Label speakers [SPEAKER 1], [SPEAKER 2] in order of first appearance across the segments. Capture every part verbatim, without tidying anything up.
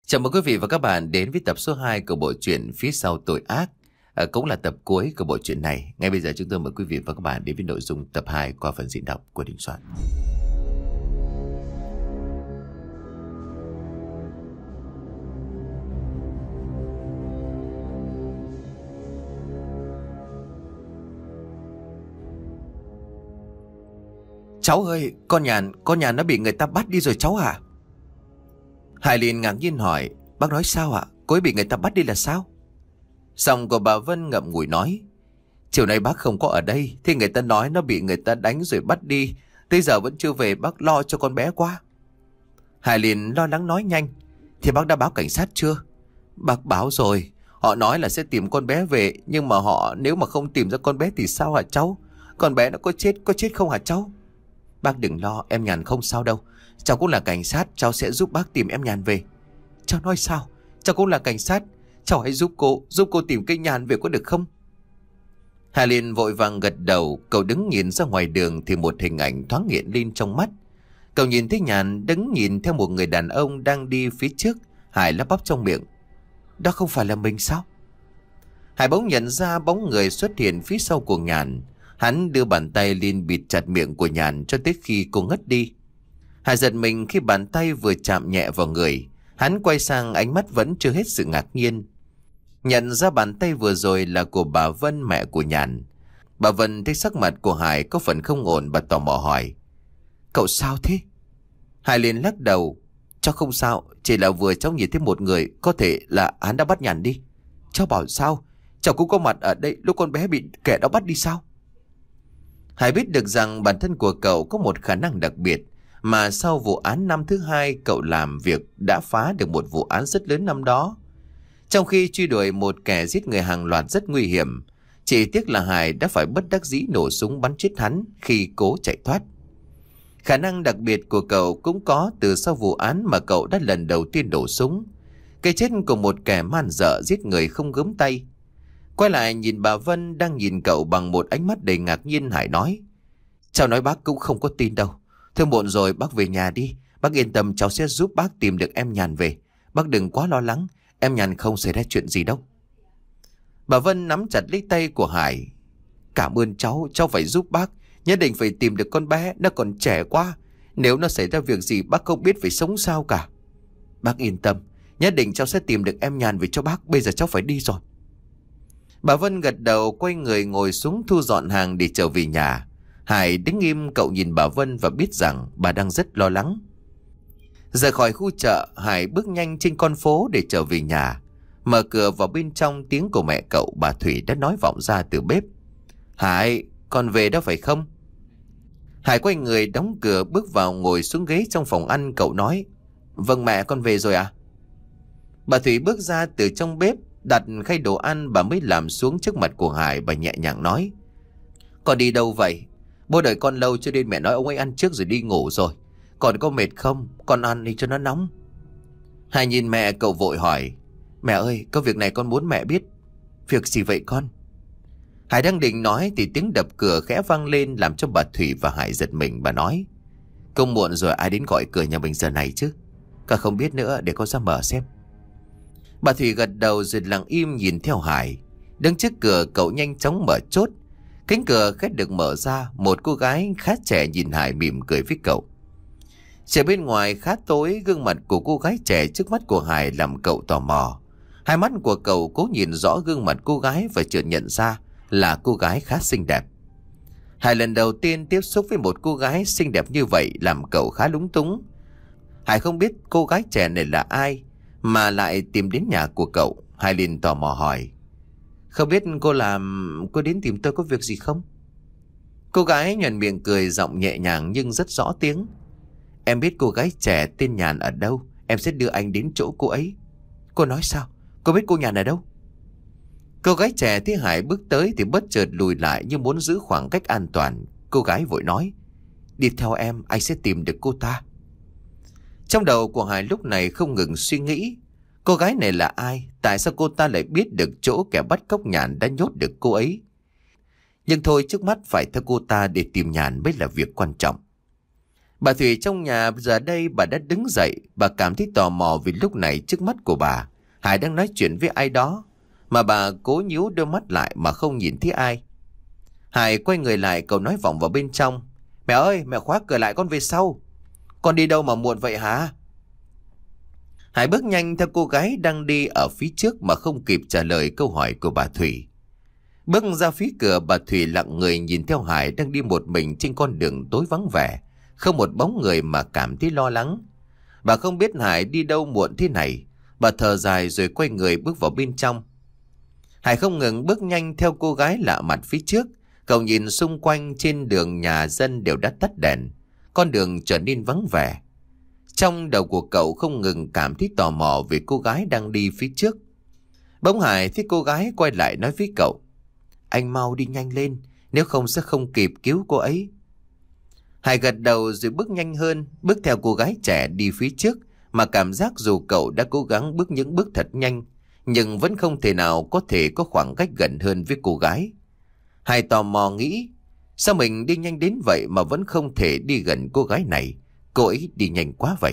[SPEAKER 1] Chào mừng quý vị và các bạn đến với tập số hai của bộ truyện Phía sau tội ác. À, cũng là tập cuối của bộ truyện này. Ngay bây giờ chúng tôi mời quý vị và các bạn đến với nội dung tập hai qua phần diễn đọc của Đình Soạn. Cháu ơi, con Nhàn, con Nhàn nó bị người ta bắt đi rồi cháu à? Hải liền ngạc nhiên hỏi, bác nói sao ạ? Cô ấy bị người ta bắt đi là sao? Giọng của bà Vân ngậm ngùi nói, chiều nay bác không có ở đây, thì người ta nói nó bị người ta đánh rồi bắt đi. Tới giờ vẫn chưa về, bác lo cho con bé quá. Hải liền lo lắng nói nhanh, thì bác đã báo cảnh sát chưa? Bác báo rồi, họ nói là sẽ tìm con bé về, nhưng mà họ nếu mà không tìm ra con bé thì sao hả cháu? Con bé nó có chết, có chết không hả cháu? Bác đừng lo, em Nhàn không sao đâu. Cháu cũng là cảnh sát, cháu sẽ giúp bác tìm em Nhàn về. Cháu nói sao? Cháu cũng là cảnh sát, cháu hãy giúp cô, giúp cô tìm cái Nhàn về có được không? Hà Liên vội vàng gật đầu. Cậu đứng nhìn ra ngoài đường thì một hình ảnh thoáng hiện lên trong mắt. Cậu nhìn thấy Nhàn đứng nhìn theo một người đàn ông đang đi phía trước. Hải lắp bắp trong miệng, đó không phải là mình sao? Hải bỗng nhận ra bóng người xuất hiện phía sau của Nhàn. Hắn đưa bàn tay lên bịt chặt miệng của Nhàn cho tới khi cô ngất đi. Hải giật mình khi bàn tay vừa chạm nhẹ vào người. Hắn quay sang, ánh mắt vẫn chưa hết sự ngạc nhiên. Nhận ra bàn tay vừa rồi là của bà Vân, mẹ của Nhàn. Bà Vân thấy sắc mặt của Hải có phần không ổn, bà tò mò hỏi, cậu sao thế? Hải liền lắc đầu, cháu không sao, chỉ là vừa cháu nhìn thấy một người, có thể là hắn đã bắt Nhàn đi. Cháu bảo sao? Cháu cũng có mặt ở đây lúc con bé bị kẻ đó bắt đi sao? Hải biết được rằng bản thân của cậu có một khả năng đặc biệt, mà sau vụ án năm thứ hai cậu làm việc đã phá được một vụ án rất lớn năm đó. Trong khi truy đuổi một kẻ giết người hàng loạt rất nguy hiểm, chỉ tiếc là Hải đã phải bất đắc dĩ nổ súng bắn chết hắn khi cố chạy thoát. Khả năng đặc biệt của cậu cũng có từ sau vụ án mà cậu đã lần đầu tiên nổ súng. Cái chết của một kẻ man dợ giết người không gớm tay. Quay lại nhìn bà Vân đang nhìn cậu bằng một ánh mắt đầy ngạc nhiên, Hải nói, cháu nói bác cũng không có tin đâu. Thôi muộn rồi, bác về nhà đi. Bác yên tâm, cháu sẽ giúp bác tìm được em Nhàn về. Bác đừng quá lo lắng, em Nhàn không xảy ra chuyện gì đâu. Bà Vân nắm chặt lấy tay của Hải. Cảm ơn cháu, cháu phải giúp bác. Nhất định phải tìm được con bé, nó còn trẻ quá. Nếu nó xảy ra việc gì bác không biết phải sống sao cả. Bác yên tâm, nhất định cháu sẽ tìm được em Nhàn về cho bác. Bây giờ cháu phải đi rồi. Bà Vân gật đầu, quay người ngồi xuống thu dọn hàng để trở về nhà. Hải đứng im, cậu nhìn bà Vân và biết rằng bà đang rất lo lắng. Rời khỏi khu chợ, Hải bước nhanh trên con phố để trở về nhà. Mở cửa vào bên trong, tiếng của mẹ cậu, bà Thủy, đã nói vọng ra từ bếp. Hải, con về đó phải không? Hải quay người đóng cửa bước vào ngồi xuống ghế trong phòng ăn. Cậu nói, vâng mẹ, con về rồi à? Bà Thủy bước ra từ trong bếp, đặt khay đồ ăn bà mới làm xuống trước mặt của Hải. Bà nhẹ nhàng nói, con đi đâu vậy? Bố đợi con lâu cho nên mẹ nói ông ấy ăn trước rồi đi ngủ rồi. Còn có mệt không? Con ăn đi cho nó nóng. Hải nhìn mẹ, cậu vội hỏi, mẹ ơi, có việc này con muốn mẹ biết. Việc gì vậy con? Hải đang định nói thì tiếng đập cửa khẽ vang lên, làm cho bà Thủy và Hải giật mình. Bà nói, không muộn rồi, ai đến gọi cửa nhà mình giờ này chứ? Con không biết nữa, để con ra mở xem. Bà Thủy gật đầu rồi lặng im nhìn theo Hải. Đứng trước cửa, cậu nhanh chóng mở chốt. Cánh cửa khét được mở ra. Một cô gái khá trẻ nhìn Hải mỉm cười với cậu. Trời bên ngoài khá tối, gương mặt của cô gái trẻ trước mắt của Hải làm cậu tò mò. Hai mắt của cậu cố nhìn rõ gương mặt cô gái và chợt nhận ra là cô gái khá xinh đẹp. Hải lần đầu tiên tiếp xúc với một cô gái xinh đẹp như vậy làm cậu khá lúng túng. Hải không biết cô gái trẻ này là ai mà lại tìm đến nhà của cậu. Hải liền tò mò hỏi, không biết cô làm cô đến tìm tôi có việc gì không? Cô gái nhoẻn miệng cười, giọng nhẹ nhàng nhưng rất rõ tiếng. Em biết cô gái trẻ tên Nhàn ở đâu, em sẽ đưa anh đến chỗ cô ấy. Cô nói sao? Cô biết cô Nhàn ở đâu? Cô gái trẻ thấy Hải bước tới thì bất chợt lùi lại như muốn giữ khoảng cách an toàn. Cô gái vội nói, đi theo em, anh sẽ tìm được cô ta. Trong đầu của Hải lúc này không ngừng suy nghĩ, cô gái này là ai? Tại sao cô ta lại biết được chỗ kẻ bắt cóc Nhàn đã nhốt được cô ấy? Nhưng thôi, trước mắt phải theo cô ta để tìm Nhàn mới là việc quan trọng. Bà Thủy trong nhà giờ đây bà đã đứng dậy. Bà cảm thấy tò mò vì lúc này trước mắt của bà Hải đang nói chuyện với ai đó, mà bà cố nhíu đôi mắt lại mà không nhìn thấy ai. Hải quay người lại, cậu nói vọng vào bên trong: Mẹ ơi, mẹ khóa cửa lại, con về sau. Con đi đâu mà muộn vậy hả? Hải bước nhanh theo cô gái đang đi ở phía trước mà không kịp trả lời câu hỏi của bà Thủy. Bước ra phía cửa, bà Thủy lặng người nhìn theo Hải đang đi một mình trên con đường tối vắng vẻ, không một bóng người mà cảm thấy lo lắng. Bà không biết Hải đi đâu muộn thế này. Bà thở dài rồi quay người bước vào bên trong. Hải không ngừng bước nhanh theo cô gái lạ mặt phía trước. Cậu nhìn xung quanh, trên đường nhà dân đều đã tắt đèn, con đường trở nên vắng vẻ. Trong đầu của cậu không ngừng cảm thấy tò mò về cô gái đang đi phía trước. Bỗng Hải thấy cô gái quay lại nói với cậu: Anh mau đi nhanh lên, nếu không sẽ không kịp cứu cô ấy. Hải gật đầu rồi bước nhanh hơn, bước theo cô gái trẻ đi phía trước, mà cảm giác dù cậu đã cố gắng bước những bước thật nhanh, nhưng vẫn không thể nào có thể có khoảng cách gần hơn với cô gái. Hải tò mò nghĩ, sao mình đi nhanh đến vậy mà vẫn không thể đi gần cô gái này? Cô ấy đi nhanh quá vậy.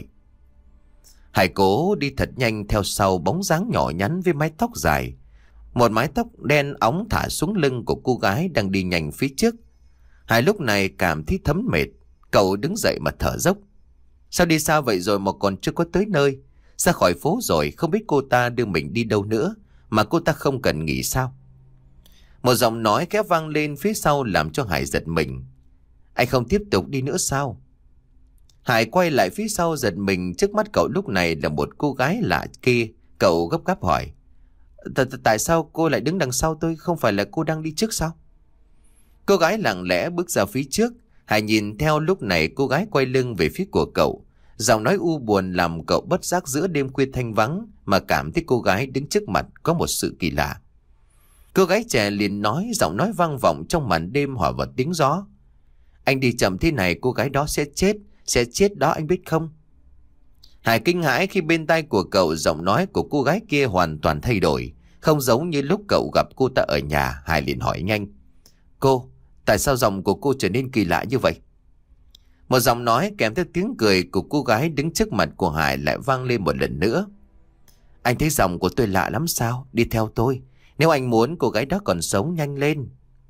[SPEAKER 1] Hải cố đi thật nhanh theo sau bóng dáng nhỏ nhắn với mái tóc dài. Một mái tóc đen óng thả xuống lưng của cô gái đang đi nhanh phía trước. Hải lúc này cảm thấy thấm mệt. Cậu đứng dậy mà thở dốc. Sao đi xa vậy rồi mà còn chưa có tới nơi? Ra khỏi phố rồi, không biết cô ta đưa mình đi đâu nữa, mà cô ta không cần nghỉ sao? Một giọng nói khẽ vang lên phía sau làm cho Hải giật mình. Anh không tiếp tục đi nữa sao? Hải quay lại phía sau giật mình, trước mắt cậu lúc này là một cô gái lạ kia. Cậu gấp gáp hỏi: Tại sao cô lại đứng đằng sau tôi, không phải là cô đang đi trước sao? Cô gái lặng lẽ bước ra phía trước. Hải nhìn theo, lúc này cô gái quay lưng về phía của cậu. Giọng nói u buồn làm cậu bất giác giữa đêm khuya thanh vắng mà cảm thấy cô gái đứng trước mặt có một sự kỳ lạ. Cô gái trẻ liền nói, giọng nói vang vọng trong màn đêm hòa vào tiếng gió: Anh đi chậm thế này cô gái đó sẽ chết, sẽ chết đó, anh biết không? Hải kinh hãi khi bên tai của cậu giọng nói của cô gái kia hoàn toàn thay đổi, không giống như lúc cậu gặp cô ta ở nhà. Hải liền hỏi nhanh: Cô, tại sao giọng của cô trở nên kỳ lạ như vậy? Một giọng nói kèm theo tiếng cười của cô gái đứng trước mặt của Hải lại vang lên một lần nữa: Anh thấy giọng của tôi lạ lắm sao? Đi theo tôi, nếu anh muốn cô gái đó còn sống, nhanh lên.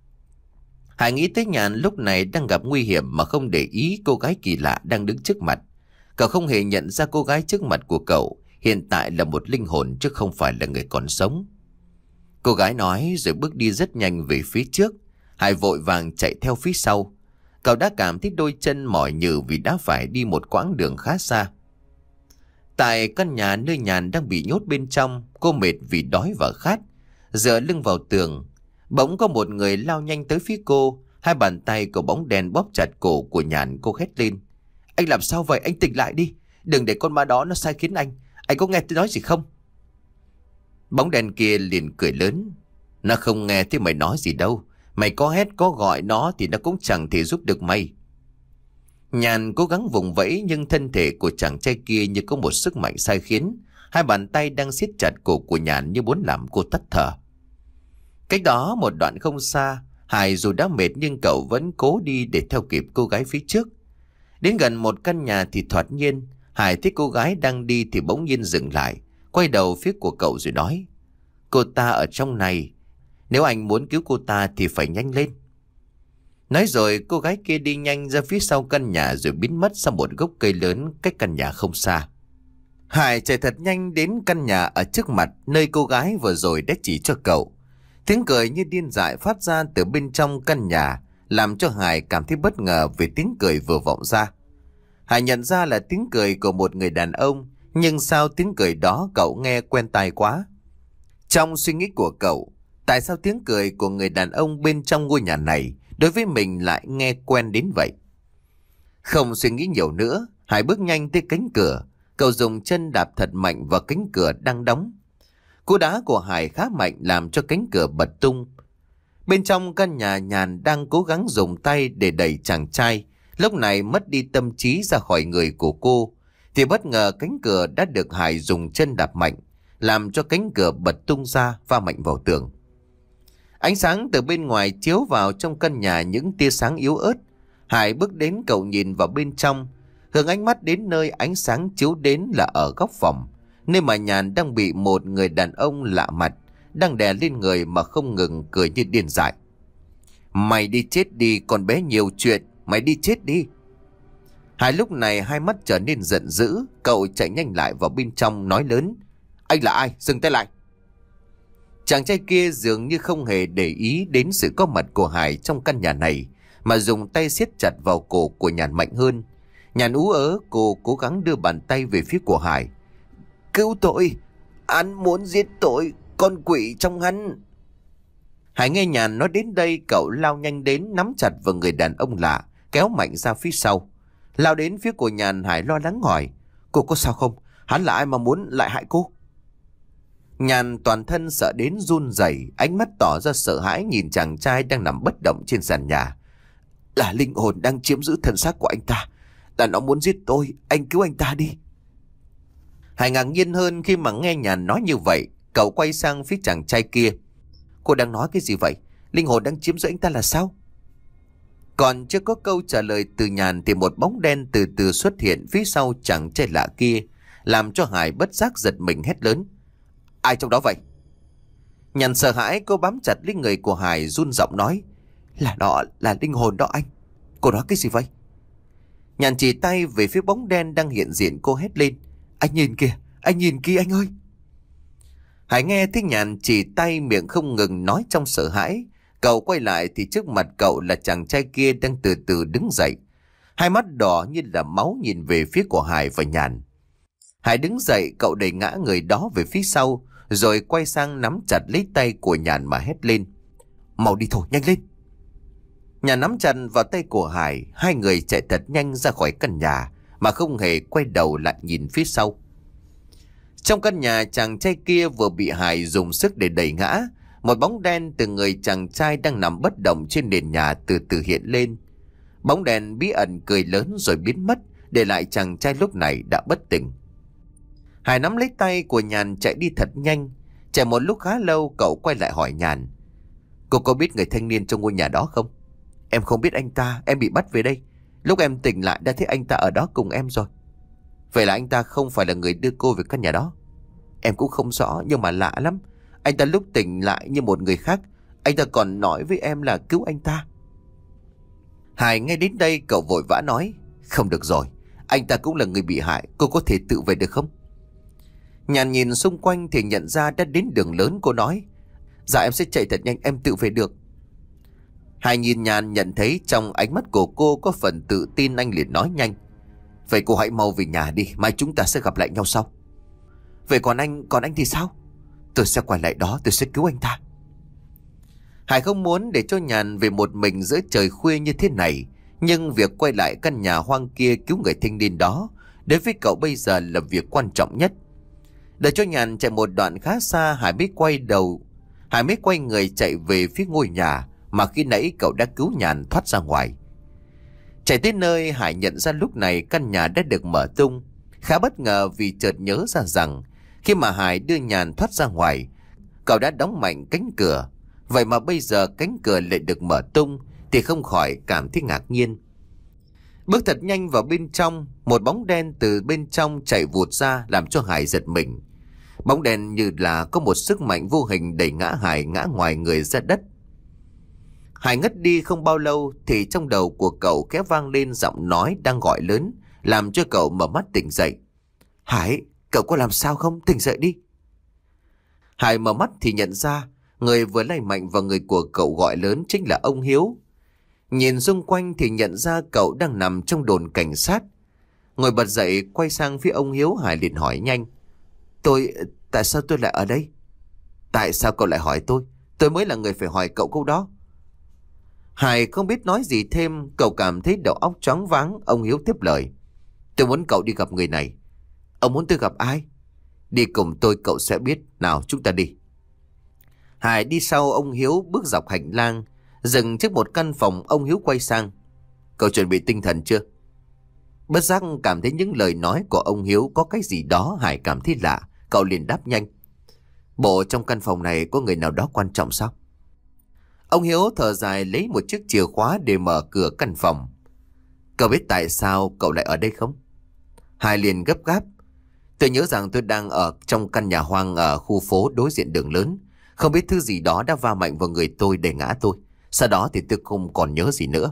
[SPEAKER 1] Hải nghĩ tới Nhàn lúc này đang gặp nguy hiểm mà không để ý cô gái kỳ lạ đang đứng trước mặt. Cậu không hề nhận ra cô gái trước mặt của cậu hiện tại là một linh hồn chứ không phải là người còn sống. Cô gái nói rồi bước đi rất nhanh về phía trước. Hải vội vàng chạy theo phía sau. Cậu đã cảm thấy đôi chân mỏi nhừ vì đã phải đi một quãng đường khá xa. Tại căn nhà nơi Nhàn đang bị nhốt bên trong, cô mệt vì đói và khát, dựa lưng vào tường. Bỗng có một người lao nhanh tới phía cô. Hai bàn tay của bóng đèn bóp chặt cổ của Nhàn. Cô hét lên: Anh làm sao vậy? Anh tỉnh lại đi, đừng để con ma đó nó sai khiến anh. Anh có nghe tôi nói gì không? Bóng đèn kia liền cười lớn: Nó không nghe thấy mày nói gì đâu. Mày có hét có gọi nó thì nó cũng chẳng thể giúp được mày. Nhàn cố gắng vùng vẫy nhưng thân thể của chàng trai kia như có một sức mạnh sai khiến. Hai bàn tay đang siết chặt cổ của Nhàn như muốn làm cô tắt thở. Cách đó một đoạn không xa, Hải dù đã mệt nhưng cậu vẫn cố đi để theo kịp cô gái phía trước. Đến gần một căn nhà thì thoạt nhiên Hải thấy cô gái đang đi thì bỗng nhiên dừng lại, quay đầu phía của cậu rồi nói: Cô ta ở trong này, nếu anh muốn cứu cô ta thì phải nhanh lên. Nói rồi cô gái kia đi nhanh ra phía sau căn nhà rồi biến mất sau một gốc cây lớn cách căn nhà không xa. Hải chạy thật nhanh đến căn nhà ở trước mặt nơi cô gái vừa rồi đã chỉ cho cậu. Tiếng cười như điên dại phát ra từ bên trong căn nhà làm cho Hải cảm thấy bất ngờ vì tiếng cười vừa vọng ra. Hải nhận ra là tiếng cười của một người đàn ông, nhưng sao tiếng cười đó cậu nghe quen tai quá. Trong suy nghĩ của cậu, tại sao tiếng cười của người đàn ông bên trong ngôi nhà này đối với mình lại nghe quen đến vậy? Không suy nghĩ nhiều nữa, Hải bước nhanh tới cánh cửa. Cậu dùng chân đạp thật mạnh vào cánh cửa đang đóng. Cú đá của Hải khá mạnh làm cho cánh cửa bật tung. Bên trong căn nhà, Nhàn đang cố gắng dùng tay để đẩy chàng trai lúc này mất đi tâm trí ra khỏi người của cô, thì bất ngờ cánh cửa đã được Hải dùng chân đạp mạnh, làm cho cánh cửa bật tung ra va mạnh vào tường. Ánh sáng từ bên ngoài chiếu vào trong căn nhà những tia sáng yếu ớt. Hải bước đến, cậu nhìn vào bên trong Hướng ánh mắt đến nơi ánh sáng chiếu đến là ở góc phòng, nơi mà Nhàn đang bị một người đàn ông lạ mặt đang đè lên người mà không ngừng cười như điên dại. Mày đi chết đi con bé nhiều chuyện, mày đi chết đi. Hải lúc này hai mắt trở nên giận dữ, cậu chạy nhanh lại vào bên trong nói lớn: Anh là ai? Dừng tay lại. Chàng trai kia dường như không hề để ý đến sự có mặt của Hải trong căn nhà này, mà dùng tay siết chặt vào cổ của Nhàn mạnh hơn. Nhàn ú ớ, cô cố gắng đưa bàn tay về phía của Hải. Cứu tôi, anh muốn giết tôi, con quỷ trong hắn. Hải nghe Nhàn nói đến đây, cậu lao nhanh đến nắm chặt vào người đàn ông lạ, kéo mạnh ra phía sau. Lao đến phía của Nhàn, Hải lo lắng hỏi: Cô có sao không? Hắn là ai mà muốn lại hại cô? Nhàn toàn thân sợ đến run rẩy, ánh mắt tỏ ra sợ hãi nhìn chàng trai đang nằm bất động trên sàn nhà. Là linh hồn đang chiếm giữ thân xác của anh ta. Là nó muốn giết tôi, anh cứu anh ta đi. Hải ngạc nhiên hơn khi mà nghe Nhàn nói như vậy. Cậu quay sang phía chàng trai kia. Cô đang nói cái gì vậy? Linh hồn đang chiếm giữ anh ta là sao? Còn chưa có câu trả lời từ Nhàn thì một bóng đen từ từ xuất hiện phía sau chàng trai lạ kia, làm cho Hải bất giác giật mình hét lớn: Ai trong đó vậy? Nhàn sợ hãi, cô bám chặt lấy người của Hải run giọng nói: Là đó, là linh hồn đó anh. Cô nói cái gì vậy? Nhàn chỉ tay về phía bóng đen đang hiện diện, cô hét lên: Anh nhìn kìa, anh nhìn kìa anh ơi. Hải nghe thấy Nhàn chỉ tay, miệng không ngừng nói trong sợ hãi. Cậu quay lại thì trước mặt cậu là chàng trai kia đang từ từ đứng dậy. Hai mắt đỏ như là máu nhìn về phía của Hải và Nhàn. Hải đứng dậy, cậu đẩy ngã người đó về phía sau, rồi quay sang nắm chặt lấy tay của Nhàn mà hét lên: Mau đi thôi, nhanh lên. Nhàn nắm chặt vào tay của Hải, hai người chạy thật nhanh ra khỏi căn nhà mà không hề quay đầu lại nhìn phía sau. Trong căn nhà, chàng trai kia vừa bị Hải dùng sức để đẩy ngã. Một bóng đen từ người chàng trai đang nằm bất động trên nền nhà từ từ hiện lên. Bóng đèn bí ẩn cười lớn rồi biến mất, để lại chàng trai lúc này đã bất tỉnh. Hải nắm lấy tay của Nhàn chạy đi thật nhanh. Chạy một lúc khá lâu, cậu quay lại hỏi Nhàn: Cô có biết người thanh niên trong ngôi nhà đó không? Em không biết anh ta, em bị bắt về đây. Lúc em tỉnh lại đã thấy anh ta ở đó cùng em rồi. Vậy là anh ta không phải là người đưa cô về căn nhà đó? Em cũng không rõ, nhưng mà lạ lắm. Anh ta lúc tỉnh lại như một người khác. Anh ta còn nói với em là cứu anh ta. Hải nghe đến đây, cậu vội vã nói: Không được rồi, anh ta cũng là người bị hại, cô có thể tự về được không? Nhàn nhìn xung quanh thì nhận ra đã đến đường lớn, cô nói: Dạ em sẽ chạy thật nhanh, em tự về được. Hải nhìn Nhàn, nhận thấy trong ánh mắt của cô có phần tự tin, anh liền nói nhanh: Vậy cô hãy mau về nhà đi, mai chúng ta sẽ gặp lại nhau sau. Vậy còn anh, còn anh thì sao? Tôi sẽ quay lại đó, tôi sẽ cứu anh ta. Hải không muốn để cho Nhàn về một mình giữa trời khuya như thế này, nhưng việc quay lại căn nhà hoang kia cứu người thanh niên đó, đối với cậu bây giờ là việc quan trọng nhất. Để cho Nhàn chạy một đoạn khá xa, Hải mới quay đầu, Hải mới quay người chạy về phía ngôi nhà mà khi nãy cậu đã cứu Nhàn thoát ra ngoài. Chạy tới nơi, Hải nhận ra lúc này căn nhà đã được mở tung. Khá bất ngờ vì chợt nhớ ra rằng khi mà Hải đưa Nhàn thoát ra ngoài, cậu đã đóng mạnh cánh cửa. Vậy mà bây giờ cánh cửa lại được mở tung thì không khỏi cảm thấy ngạc nhiên. Bước thật nhanh vào bên trong, một bóng đen từ bên trong chạy vụt ra làm cho Hải giật mình. Bóng đen như là có một sức mạnh vô hình đẩy ngã Hải ngã ngoài người ra đất. Hải ngất đi không bao lâu thì trong đầu của cậu khẽ vang lên giọng nói đang gọi lớn, làm cho cậu mở mắt tỉnh dậy. Hải, cậu có làm sao không? Tỉnh dậy đi. Hải mở mắt thì nhận ra người vừa lay mạnh vào người của cậu gọi lớn chính là ông Hiếu. Nhìn xung quanh thì nhận ra cậu đang nằm trong đồn cảnh sát. Ngồi bật dậy quay sang phía ông Hiếu, Hải liền hỏi nhanh: Tôi, tại sao tôi lại ở đây? Tại sao cậu lại hỏi tôi? Tôi mới là người phải hỏi cậu câu đó. Hải không biết nói gì thêm, cậu cảm thấy đầu óc choáng váng. Ông Hiếu tiếp lời: Tôi muốn cậu đi gặp người này. Ông muốn tôi gặp ai? Đi cùng tôi cậu sẽ biết. Nào chúng ta đi. Hải đi sau ông Hiếu bước dọc hành lang, dừng trước một căn phòng. Ông Hiếu quay sang: Cậu chuẩn bị tinh thần chưa? Bất giác cảm thấy những lời nói của ông Hiếu có cái gì đó Hải cảm thấy lạ. Cậu liền đáp nhanh: Bộ trong căn phòng này có người nào đó quan trọng sao? Ông Hiếu thở dài lấy một chiếc chìa khóa để mở cửa căn phòng. Cậu biết tại sao cậu lại ở đây không? Hải liền gấp gáp. Tôi nhớ rằng tôi đang ở trong căn nhà hoang ở khu phố đối diện đường lớn. Không biết thứ gì đó đã va mạnh vào người tôi để ngã tôi. Sau đó thì tôi không còn nhớ gì nữa.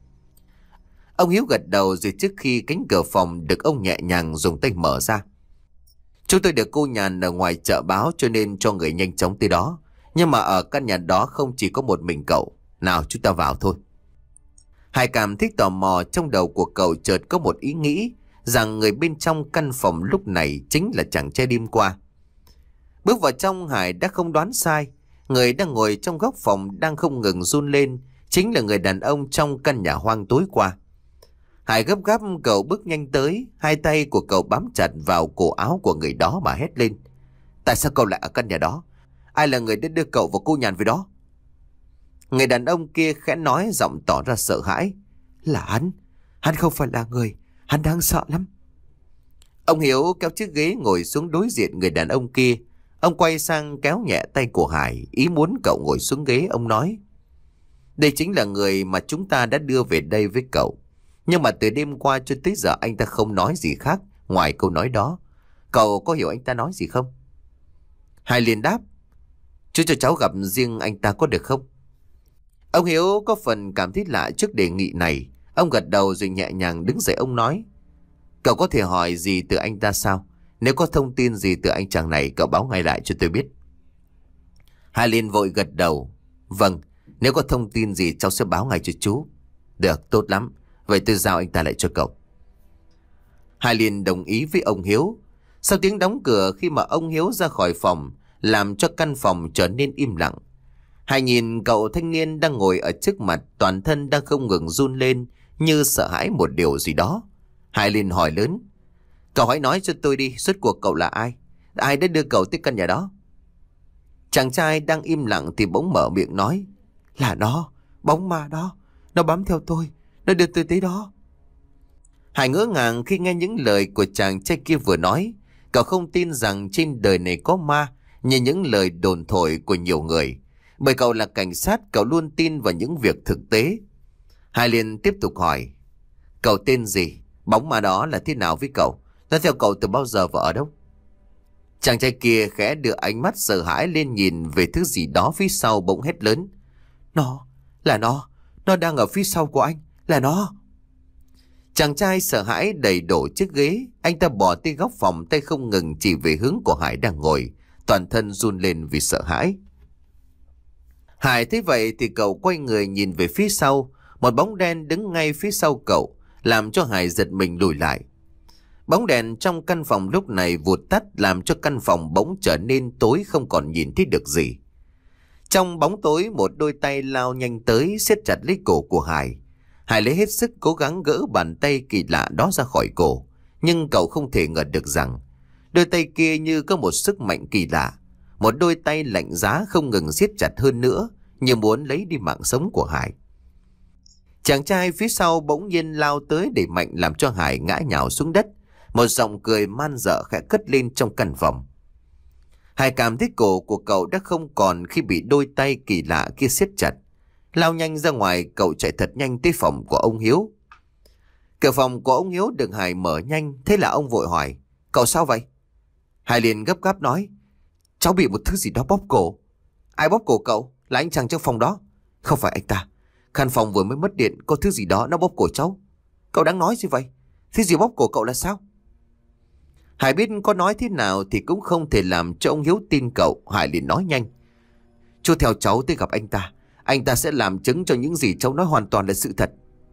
[SPEAKER 1] Ông Hiếu gật đầu rồi trước khi cánh cửa phòng được ông nhẹ nhàng dùng tay mở ra. Chúng tôi được cô Nhàn ở ngoài chợ báo cho nên cho người nhanh chóng tới đó. Nhưng mà ở căn nhà đó không chỉ có một mình cậu. Nào chúng ta vào thôi. Hải cảm thấy tò mò, trong đầu của cậu chợt có một ý nghĩ rằng người bên trong căn phòng lúc này chính là chàng trai đêm qua. Bước vào trong, Hải đã không đoán sai. Người đang ngồi trong góc phòng đang không ngừng run lên chính là người đàn ông trong căn nhà hoang tối qua. Hải gấp gáp cậu bước nhanh tới, hai tay của cậu bám chặt vào cổ áo của người đó mà hét lên. Tại sao cậu lại ở căn nhà đó? Ai là người đã đưa cậu và cô Nhàn về đó? Người đàn ông kia khẽ nói, giọng tỏ ra sợ hãi. Là hắn, hắn không phải là người, hắn đang sợ lắm. Ông Hiếu kéo chiếc ghế ngồi xuống đối diện người đàn ông kia. Ông quay sang kéo nhẹ tay của Hải, ý muốn cậu ngồi xuống ghế. Ông nói, đây chính là người mà chúng ta đã đưa về đây với cậu. Nhưng mà từ đêm qua cho tới giờ anh ta không nói gì khác ngoài câu nói đó. Cậu có hiểu anh ta nói gì không? Hải liền đáp, chú cho cháu gặp riêng anh ta có được không? Ông Hiếu có phần cảm thấy lạ trước đề nghị này. Ông gật đầu rồi nhẹ nhàng đứng dậy. Ông nói, cậu có thể hỏi gì từ anh ta sao? Nếu có thông tin gì từ anh chàng này, cậu báo ngay lại cho tôi biết. Hải liền vội gật đầu. Vâng, nếu có thông tin gì cháu sẽ báo ngay cho chú. Được, tốt lắm. Vậy tôi giao anh ta lại cho cậu. Hải liền đồng ý với ông Hiếu. Sau tiếng đóng cửa khi mà ông Hiếu ra khỏi phòng, làm cho căn phòng trở nên im lặng. Hải nhìn cậu thanh niên đang ngồi ở trước mặt, toàn thân đang không ngừng run lên như sợ hãi một điều gì đó. Hải liền hỏi lớn, cậu hãy nói cho tôi đi, rốt cuộc cậu là ai? Ai đã đưa cậu tới căn nhà đó? Chàng trai đang im lặng thì bỗng mở miệng nói, là nó, bóng ma đó. Nó bám theo tôi, nó đưa tôi tới đó. Hải ngỡ ngàng khi nghe những lời của chàng trai kia vừa nói. Cậu không tin rằng trên đời này có ma như những lời đồn thổi của nhiều người. Bởi cậu là cảnh sát, cậu luôn tin vào những việc thực tế. Hải liền tiếp tục hỏi, cậu tên gì? Bóng ma đó là thế nào với cậu? Nó theo cậu từ bao giờ và ở đâu? Chàng trai kia khẽ đưa ánh mắt sợ hãi lên nhìn về thứ gì đó phía sau, bỗng hét lớn, Nó, là nó, nó đang ở phía sau của anh, là nó. Chàng trai sợ hãi đẩy đổ chiếc ghế. Anh ta bỏ tới góc phòng, tay không ngừng chỉ về hướng của Hải đang ngồi, toàn thân run lên vì sợ hãi. Hải thấy vậy thì cậu quay người nhìn về phía sau. Một bóng đen đứng ngay phía sau cậu, làm cho Hải giật mình lùi lại. Bóng đèn trong căn phòng lúc này vụt tắt, làm cho căn phòng bỗng trở nên tối, không còn nhìn thấy được gì. Trong bóng tối, một đôi tay lao nhanh tới, siết chặt lấy cổ của Hải. Hải lấy hết sức cố gắng gỡ bàn tay kỳ lạ đó ra khỏi cổ, nhưng cậu không thể ngờ được rằng đôi tay kia như có một sức mạnh kỳ lạ. Một đôi tay lạnh giá không ngừng siết chặt hơn nữa, như muốn lấy đi mạng sống của Hải. Chàng trai phía sau bỗng nhiên lao tới đẩy mạnh, làm cho Hải ngã nhào xuống đất. Một giọng cười man dợ khẽ cất lên trong căn phòng. Hải cảm thấy cổ của cậu đã không còn khi bị đôi tay kỳ lạ kia siết chặt. Lao nhanh ra ngoài, cậu chạy thật nhanh tới phòng của ông Hiếu. Cửa phòng của ông Hiếu được Hải mở nhanh, thế là ông vội hỏi, cậu sao vậy? Hải liền gấp gáp nói, cháu bị một thứ gì đó bóp cổ. Ai bóp cổ cậu? Là anh chàng trong phòng đó. Không phải anh ta. Căn phòng vừa mới mất điện, có thứ gì đó nó bóp cổ cháu. Cậu đang nói gì vậy? Thứ gì bóp cổ cậu là sao? Hải biết có nói thế nào thì cũng không thể làm cho ông Hiếu tin cậu. Hải liền nói nhanh, chú theo cháu tới gặp anh ta. Anh ta sẽ làm chứng cho những gì cháu nói hoàn toàn là sự thật.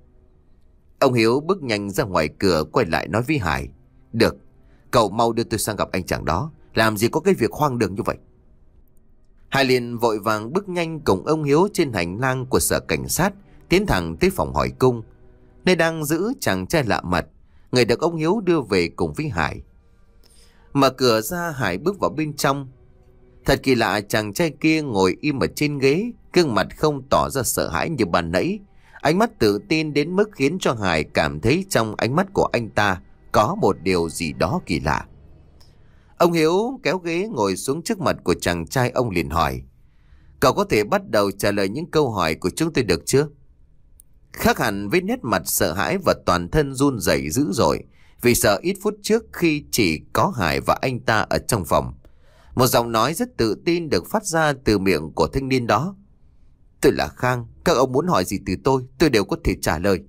[SPEAKER 1] Ông Hiếu bước nhanh ra ngoài cửa, quay lại nói với Hải, được, cậu mau đưa tôi sang gặp anh chàng đó. Làm gì có cái việc hoang đường như vậy. Hải liền vội vàng bước nhanh cùng ông Hiếu trên hành lang của sở cảnh sát, tiến thẳng tới phòng hỏi cung, nơi đang giữ chàng trai lạ mặt, người được ông Hiếu đưa về cùng với Hải. Mở cửa ra, Hải bước vào bên trong. Thật kỳ lạ, chàng trai kia ngồi im ở trên ghế, gương mặt không tỏ ra sợ hãi như ban nãy. Ánh mắt tự tin đến mức khiến cho Hải cảm thấy trong ánh mắt của anh ta có một điều gì đó kỳ lạ. Ông Hiếu kéo ghế ngồi xuống trước mặt của chàng trai. Ông liền hỏi, cậu có thể bắt đầu trả lời những câu hỏi của chúng tôi được chưa? Khác hẳn với nét mặt sợ hãi và toàn thân run rẩy dữ dội vì sợ ít phút trước khi chỉ có Hải và anh ta ở trong phòng, một giọng nói rất tự tin được phát ra từ miệng của thanh niên đó. Tôi là Khang, các ông muốn hỏi gì từ tôi, tôi đều có thể trả lời.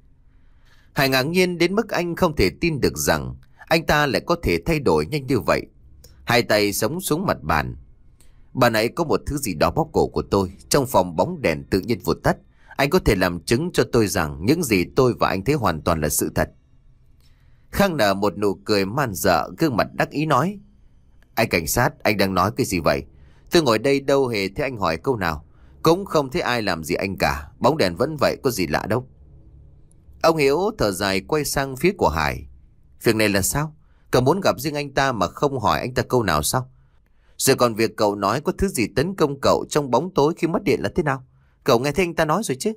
[SPEAKER 1] Hải ngạc nhiên đến mức anh không thể tin được rằng anh ta lại có thể thay đổi nhanh như vậy. Hai tay sống xuống mặt bàn. Bà nãy có một thứ gì đó bóp cổ của tôi, trong phòng bóng đèn tự nhiên vụt tắt. Anh có thể làm chứng cho tôi rằng những gì tôi và anh thấy hoàn toàn là sự thật. Khang nở một nụ cười man dợ, gương mặt đắc ý nói. Anh cảnh sát, anh đang nói cái gì vậy? Tôi ngồi đây đâu hề thấy anh hỏi câu nào, cũng không thấy ai làm gì anh cả. Bóng đèn vẫn vậy, có gì lạ đâu. Ông Hiếu thở dài quay sang phía của Hải. Việc này là sao? Cậu muốn gặp riêng anh ta mà không hỏi anh ta câu nào sao? Rồi còn việc cậu nói có thứ gì tấn công cậu trong bóng tối khi mất điện là thế nào? Cậu nghe thấy anh ta nói rồi chứ?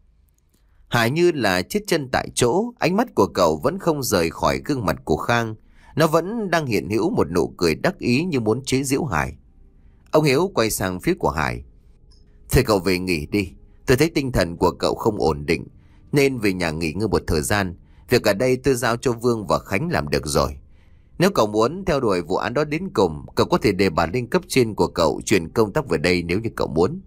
[SPEAKER 1] Hải như là chết chân tại chỗ, ánh mắt của cậu vẫn không rời khỏi gương mặt của Khang. Nó vẫn đang hiện hữu một nụ cười đắc ý như muốn chế giễu Hải. Ông Hiếu quay sang phía của Hải. Thôi cậu về nghỉ đi. Tôi thấy tinh thần của cậu không ổn định, nên về nhà nghỉ ngơi một thời gian. Việc ở đây tôi giao cho Vương và Khánh làm được rồi. Nếu cậu muốn theo đuổi vụ án đó đến cùng, cậu có thể đề bà lên cấp trên của cậu chuyển công tác về đây nếu như cậu muốn.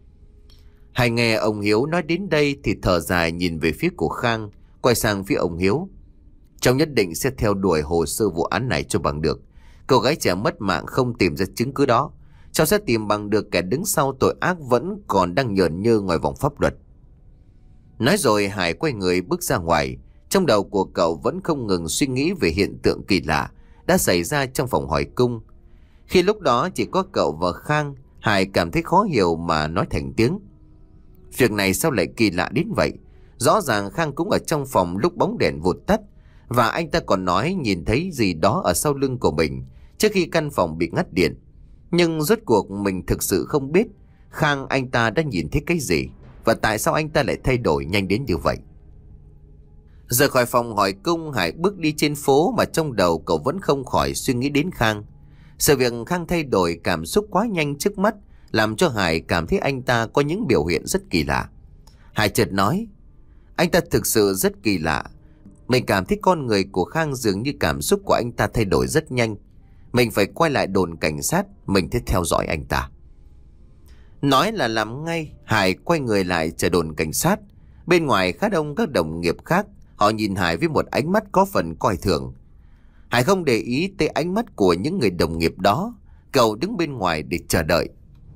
[SPEAKER 1] Hải nghe ông Hiếu nói đến đây thì thở dài nhìn về phía của Khang, quay sang phía ông Hiếu. Cháu nhất định sẽ theo đuổi hồ sơ vụ án này cho bằng được. Cô gái trẻ mất mạng không tìm ra chứng cứ đó, cháu sẽ tìm bằng được kẻ đứng sau tội ác vẫn còn đang nhởn nhơ ngoài vòng pháp luật. Nói rồi Hải quay người bước ra ngoài. Trong đầu của cậu vẫn không ngừng suy nghĩ về hiện tượng kỳ lạ đã xảy ra trong phòng hỏi cung. Khi lúc đó chỉ có cậu và Khang, Hải cảm thấy khó hiểu mà nói thành tiếng. Việc này sao lại kỳ lạ đến vậy? Rõ ràng Khang cũng ở trong phòng lúc bóng đèn vụt tắt, và anh ta còn nói nhìn thấy gì đó ở sau lưng của mình trước khi căn phòng bị ngắt điện. Nhưng rốt cuộc mình thực sự không biết Khang anh ta đã nhìn thấy cái gì, và tại sao anh ta lại thay đổi nhanh đến như vậy. Rời khỏi phòng hỏi cung, Hải bước đi trên phố mà trong đầu cậu vẫn không khỏi suy nghĩ đến Khang. Sự việc Khang thay đổi cảm xúc quá nhanh trước mắt làm cho Hải cảm thấy anh ta có những biểu hiện rất kỳ lạ. Hải chợt nói, anh ta thực sự rất kỳ lạ. Mình cảm thấy con người của Khang dường như cảm xúc của anh ta thay đổi rất nhanh. Mình phải quay lại đồn cảnh sát, mình sẽ theo dõi anh ta. Nói là làm ngay, Hải quay người lại chờ đồn cảnh sát. Bên ngoài khá đông các đồng nghiệp khác, họ nhìn Hải với một ánh mắt có phần coi thường. Hải không để ý tới ánh mắt của những người đồng nghiệp đó, cậu đứng bên ngoài để chờ đợi.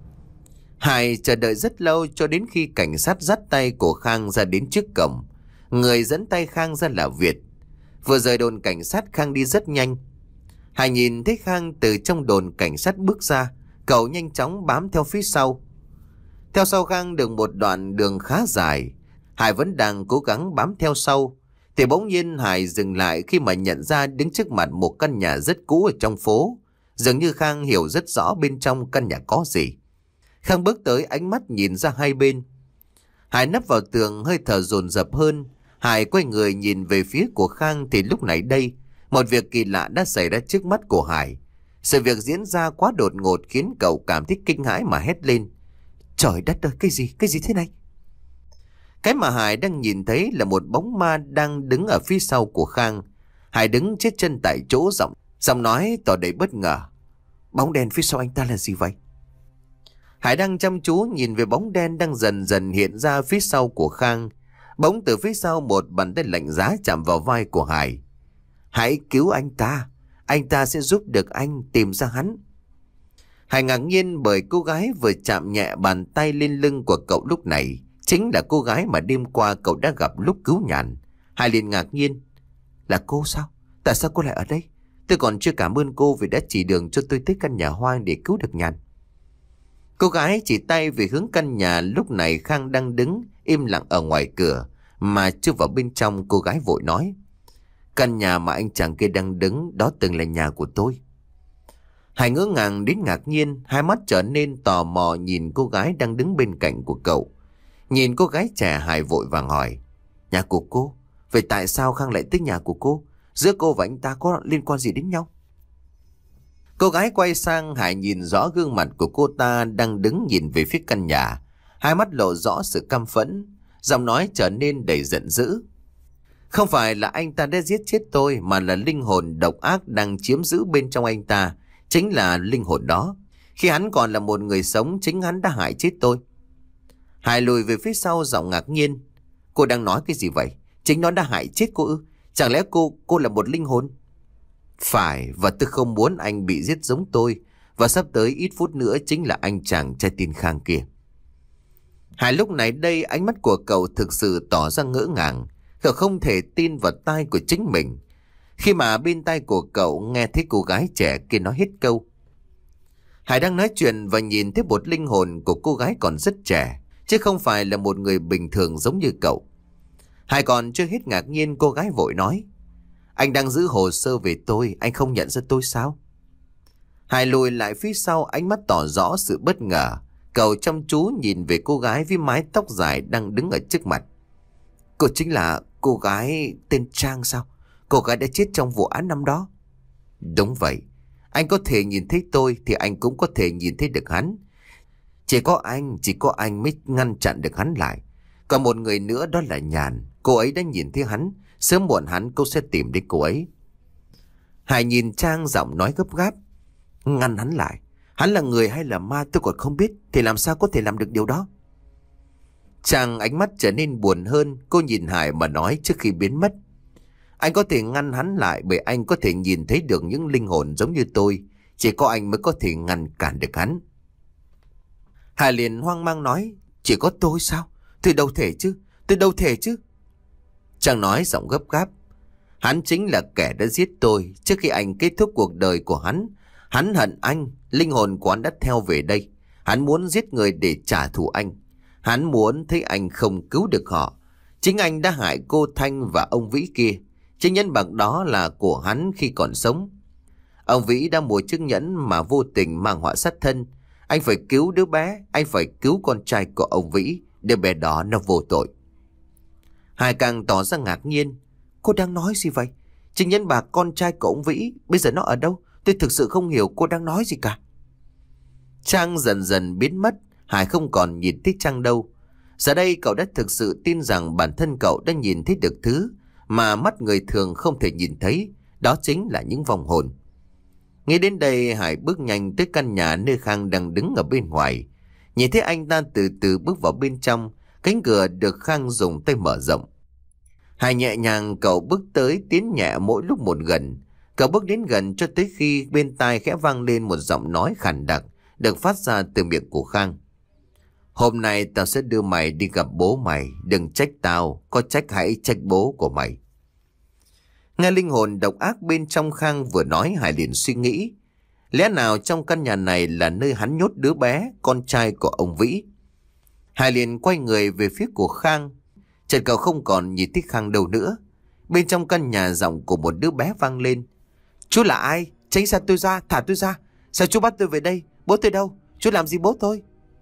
[SPEAKER 1] Hải chờ đợi rất lâu cho đến khi cảnh sát dắt tay của Khang ra đến trước cổng. Người dẫn tay Khang ra là Việt. Vừa rời đồn cảnh sát, Khang đi rất nhanh. Hải nhìn thấy Khang từ trong đồn cảnh sát bước ra, cậu nhanh chóng bám theo phía sau. Theo sau Khang được một đoạn đường khá dài, Hải vẫn đang cố gắng bám theo sau, thì bỗng nhiên Hải dừng lại khi mà nhận ra đứng trước mặt một căn nhà rất cũ ở trong phố. Dường như Khang hiểu rất rõ bên trong căn nhà có gì. Khang bước tới, ánh mắt nhìn ra hai bên. Hải nấp vào tường, hơi thở dồn dập hơn. Hải quay người nhìn về phía của Khang thì lúc này đây, một việc kỳ lạ đã xảy ra trước mắt của Hải. Sự việc diễn ra quá đột ngột khiến cậu cảm thấy kinh hãi mà hét lên. Trời đất ơi, cái gì, cái gì thế này? Cái mà Hải đang nhìn thấy là một bóng ma đang đứng ở phía sau của Khang. Hải đứng chết chân tại chỗ, giọng giọng nói tỏ đầy bất ngờ. Bóng đen phía sau anh ta là gì vậy? Hải đang chăm chú nhìn về bóng đen đang dần dần hiện ra phía sau của Khang. Bỗng từ phía sau một bàn tay lạnh giá chạm vào vai của Hải. Hãy cứu anh ta, anh ta sẽ giúp được anh tìm ra hắn. Hải ngạc nhiên bởi cô gái vừa chạm nhẹ bàn tay lên lưng của cậu lúc này chính là cô gái mà đêm qua cậu đã gặp lúc cứu Nhàn. Hải liền ngạc nhiên. Là cô sao? Tại sao cô lại ở đây? Tôi còn chưa cảm ơn cô vì đã chỉ đường cho tôi tới căn nhà hoang để cứu được Nhàn. Cô gái chỉ tay về hướng căn nhà lúc này Khang đang đứng im lặng ở ngoài cửa, mà chưa vào bên trong. Cô gái vội nói. Căn nhà mà anh chàng kia đang đứng đó từng là nhà của tôi. Hải ngỡ ngàng đến ngạc nhiên, hai mắt trở nên tò mò nhìn cô gái đang đứng bên cạnh của cậu. Nhìn cô gái trẻ, Hải vội vàng hỏi. Nhà của cô? Vậy tại sao Khang lại tới nhà của cô? Giữa cô và anh ta có liên quan gì đến nhau? Cô gái quay sang, Hải nhìn rõ gương mặt của cô ta đang đứng nhìn về phía căn nhà. Hai mắt lộ rõ sự căm phẫn, giọng nói trở nên đầy giận dữ. Không phải là anh ta đã giết chết tôi, mà là linh hồn độc ác đang chiếm giữ bên trong anh ta. Chính là linh hồn đó. Khi hắn còn là một người sống, chính hắn đã hại chết tôi. Hải lùi về phía sau giọng ngạc nhiên. Cô đang nói cái gì vậy? Chính nó đã hại chết cô ư? Chẳng lẽ cô, cô là một linh hồn? Phải, và tôi không muốn anh bị giết giống tôi. Và sắp tới ít phút nữa chính là anh chàng trai tên Khang kia. Hải lúc này đây ánh mắt của cậu thực sự tỏ ra ngỡ ngàng. Cậu không thể tin vào tai của chính mình. Khi mà bên tai của cậu nghe thấy cô gái trẻ kia nói hết câu. Hải đang nói chuyện và nhìn thấy một linh hồn của cô gái còn rất trẻ, chứ không phải là một người bình thường giống như cậu. Hải còn chưa hết ngạc nhiên, cô gái vội nói. Anh đang giữ hồ sơ về tôi, anh không nhận ra tôi sao? Hải lùi lại phía sau, ánh mắt tỏ rõ sự bất ngờ. Cậu chăm chú nhìn về cô gái với mái tóc dài đang đứng ở trước mặt. Cô chính là cô gái tên Trang sao? Cô gái đã chết trong vụ án năm đó. Đúng vậy. Anh có thể nhìn thấy tôi thì anh cũng có thể nhìn thấy được hắn. Chỉ có anh, chỉ có anh mới ngăn chặn được hắn lại. Còn một người nữa đó là Nhàn. Cô ấy đã nhìn thấy hắn. Sớm muộn hắn cũng sẽ tìm đến cô ấy. Hải nhìn Trang giọng nói gấp gáp. Ngăn hắn lại. Hắn là người hay là ma tôi còn không biết. Thì làm sao có thể làm được điều đó? Trang ánh mắt trở nên buồn hơn. Cô nhìn Hải mà nói trước khi biến mất. Anh có thể ngăn hắn lại bởi anh có thể nhìn thấy được những linh hồn giống như tôi. Chỉ có anh mới có thể ngăn cản được hắn. Hải liền hoang mang nói. Chỉ có tôi sao? Tôi đâu thể chứ? Tôi đâu thể chứ? Trang nói giọng gấp gáp. Hắn chính là kẻ đã giết tôi. Trước khi anh kết thúc cuộc đời của hắn, hắn hận anh. Linh hồn của hắn đã theo về đây. Hắn muốn giết người để trả thù anh. Hắn muốn thấy anh không cứu được họ. Chính anh đã hại cô Thanh và ông Vĩ kia. Chiếc nhẫn bạc đó là của hắn khi còn sống. Ông Vĩ đã mua chiếc nhẫn mà vô tình mang họa sát thân. Anh phải cứu đứa bé. Anh phải cứu con trai của ông Vĩ. Đứa bé đó nó vô tội. Hải càng tỏ ra ngạc nhiên. Cô đang nói gì vậy? Chiếc nhẫn bạc con trai của ông Vĩ, bây giờ nó ở đâu? Tôi thực sự không hiểu cô đang nói gì cả. Trang dần dần biến mất. Hải không còn nhìn thấy Trang đâu. Giờ đây cậu đã thực sự tin rằng bản thân cậu đã nhìn thấy được thứ mà mắt người thường không thể nhìn thấy. Đó chính là những vong hồn. Nghĩ đến đây, Hải bước nhanh tới căn nhà nơi Khang đang đứng ở bên ngoài. Nhìn thấy anh ta từ từ bước vào bên trong. Cánh cửa được Khang dùng tay mở rộng. Hải nhẹ nhàng cậu bước tới, tiến nhẹ mỗi lúc một gần. Cậu bước đến gần cho tới khi bên tai khẽ vang lên một giọng nói khàn đặc được phát ra từ miệng của Khang. Hôm nay tao sẽ đưa mày đi gặp bố mày. Đừng trách tao, có trách hãy trách bố của mày. Nghe linh hồn độc ác bên trong Khang vừa nói, Hải liền suy nghĩ. Lẽ nào trong căn nhà này là nơi hắn nhốt đứa bé, con trai của ông Vĩ? Hải liền quay người về phía của Khang. Chợt cậu không còn nhìn thấy Khang đâu nữa. Bên trong căn nhà giọng của một đứa bé vang lên. Chú là ai? Tránh xa tôi ra, thả tôi ra. Sao chú bắt tôi về đây? Bố tôi đâu? Chú làm gì bố tôi?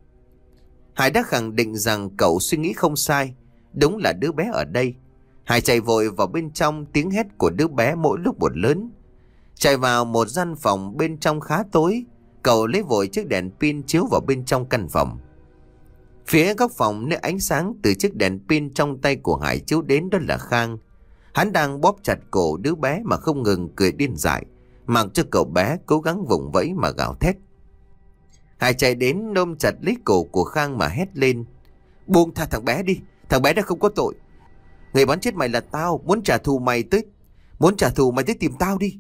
[SPEAKER 1] Hải đã khẳng định rằng cậu suy nghĩ không sai. Đúng là đứa bé ở đây. Hải chạy vội vào bên trong, tiếng hét của đứa bé mỗi lúc một lớn. Chạy vào một gian phòng bên trong khá tối. Cậu lấy vội chiếc đèn pin chiếu vào bên trong căn phòng. Phía góc phòng nơi ánh sáng từ chiếc đèn pin trong tay của Hải chiếu đến đó là Khang. Hắn đang bóp chặt cổ đứa bé mà không ngừng cười điên dại, mặc cho cậu bé cố gắng vùng vẫy mà gào thét. Hải chạy đến ôm chặt lấy cổ của Khang mà hét lên. Buông tha thằng bé đi, thằng bé đã không có tội. Người bắn chết mày là tao, muốn trả thù mày tới Muốn trả thù mày tới tìm tao đi.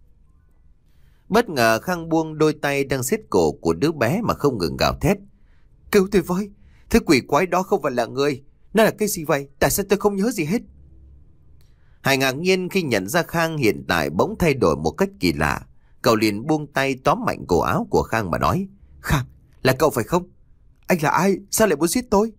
[SPEAKER 1] Bất ngờ Khang buông đôi tay đang siết cổ của đứa bé mà không ngừng gào thét. Cứu tôi với, thứ quỷ quái đó không phải là người. Nó là cái gì vậy? Tại sao tôi không nhớ gì hết? Hải ngạc nhiên khi nhận ra Khang hiện tại bỗng thay đổi một cách kỳ lạ. Cậu liền buông tay tóm mạnh cổ áo của Khang mà nói. Khang, là cậu phải không? Anh là ai? Sao lại muốn giết tôi?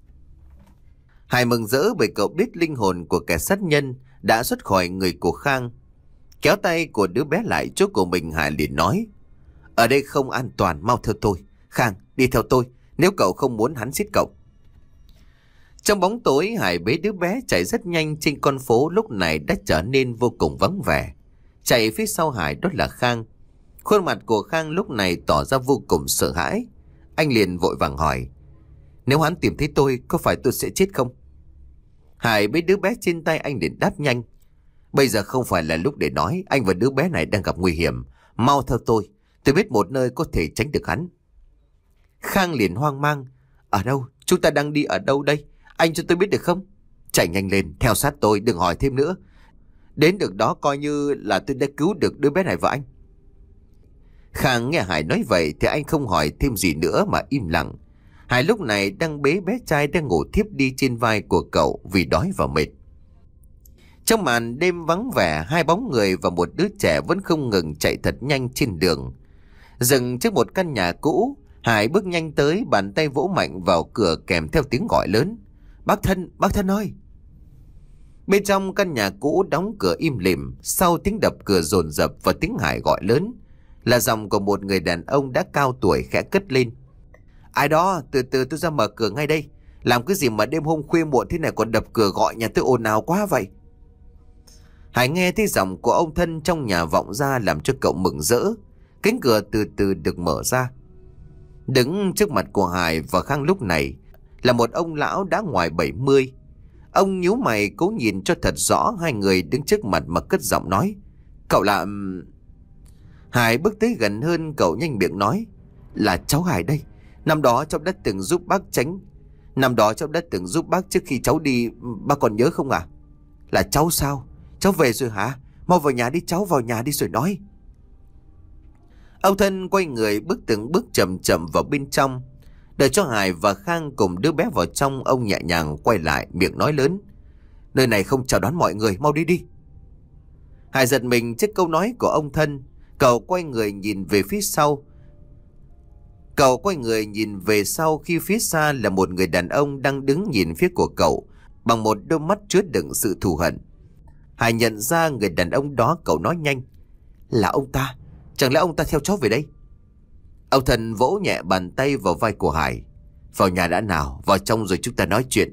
[SPEAKER 1] Hải mừng rỡ bởi cậu biết linh hồn của kẻ sát nhân đã xuất khỏi người của Khang. Kéo tay của đứa bé lại chỗ của mình, Hải liền nói. Ở đây không an toàn, mau theo tôi. Khang, đi theo tôi, nếu cậu không muốn hắn giết cậu. Trong bóng tối, Hải bế đứa bé chạy rất nhanh trên con phố lúc này đã trở nên vô cùng vắng vẻ. Chạy phía sau Hải đó là Khang. Khuôn mặt của Khang lúc này tỏ ra vô cùng sợ hãi. Anh liền vội vàng hỏi. Nếu hắn tìm thấy tôi, có phải tôi sẽ chết không? Hải biết đứa bé trên tay anh liền đáp nhanh. Bây giờ không phải là lúc để nói, anh và đứa bé này đang gặp nguy hiểm. Mau theo tôi, tôi biết một nơi có thể tránh được hắn. Khang liền hoang mang. Ở đâu? Chúng ta đang đi ở đâu đây? Anh cho tôi biết được không? Chạy nhanh lên, theo sát tôi, đừng hỏi thêm nữa. Đến được đó coi như là tôi đã cứu được đứa bé này và anh. Khang nghe Hải nói vậy thì anh không hỏi thêm gì nữa mà im lặng. Hải lúc này đang bế bé trai đang ngủ thiếp đi trên vai của cậu vì đói và mệt. Trong màn đêm vắng vẻ, hai bóng người và một đứa trẻ vẫn không ngừng chạy thật nhanh trên đường. Dừng trước một căn nhà cũ, Hải bước nhanh tới, bàn tay vỗ mạnh vào cửa kèm theo tiếng gọi lớn. Bác Thân, bác Thân ơi! Bên trong căn nhà cũ đóng cửa im lìm, sau tiếng đập cửa dồn dập và tiếng Hải gọi lớn là giọng của một người đàn ông đã cao tuổi khẽ cất lên. Ai đó, từ từ tôi ra mở cửa ngay đây. Làm cái gì mà đêm hôm khuya muộn thế này còn đập cửa gọi nhà tôi ồn ào quá vậy? Hải nghe thấy giọng của ông Thân trong nhà vọng ra làm cho cậu mừng rỡ. Cánh cửa từ từ được mở ra. Đứng trước mặt của Hải và Khang lúc này là một ông lão đã ngoài bảy mươi. Ông nhíu mày cố nhìn cho thật rõ hai người đứng trước mặt mà cất giọng nói. Cậu là... Hải bước tới gần hơn, cậu nhanh miệng nói. Là cháu Hải đây. Năm đó cháu đã từng giúp bác tránh. Năm đó cháu đã từng giúp bác trước khi cháu đi. Bác còn nhớ không à? Là cháu sao? Cháu về rồi hả? Mau vào nhà đi, cháu vào nhà đi rồi nói. Ông Thân quay người bước từng bước chậm chậm vào bên trong. Đợi cho Hải và Khang cùng đứa bé vào trong, ông nhẹ nhàng quay lại miệng nói lớn. Nơi này không chào đón mọi người, mau đi đi. Hải giật mình trước câu nói của ông Thân. Cậu quay người nhìn về phía sau. Cậu quay người nhìn về sau khi phía xa là một người đàn ông đang đứng nhìn phía của cậu bằng một đôi mắt chứa đựng sự thù hận. Hải nhận ra người đàn ông đó, cậu nói nhanh. Là ông ta, chẳng lẽ ông ta theo cháu về đây? Ông Thân vỗ nhẹ bàn tay vào vai của Hải. Vào nhà đã nào, vào trong rồi chúng ta nói chuyện.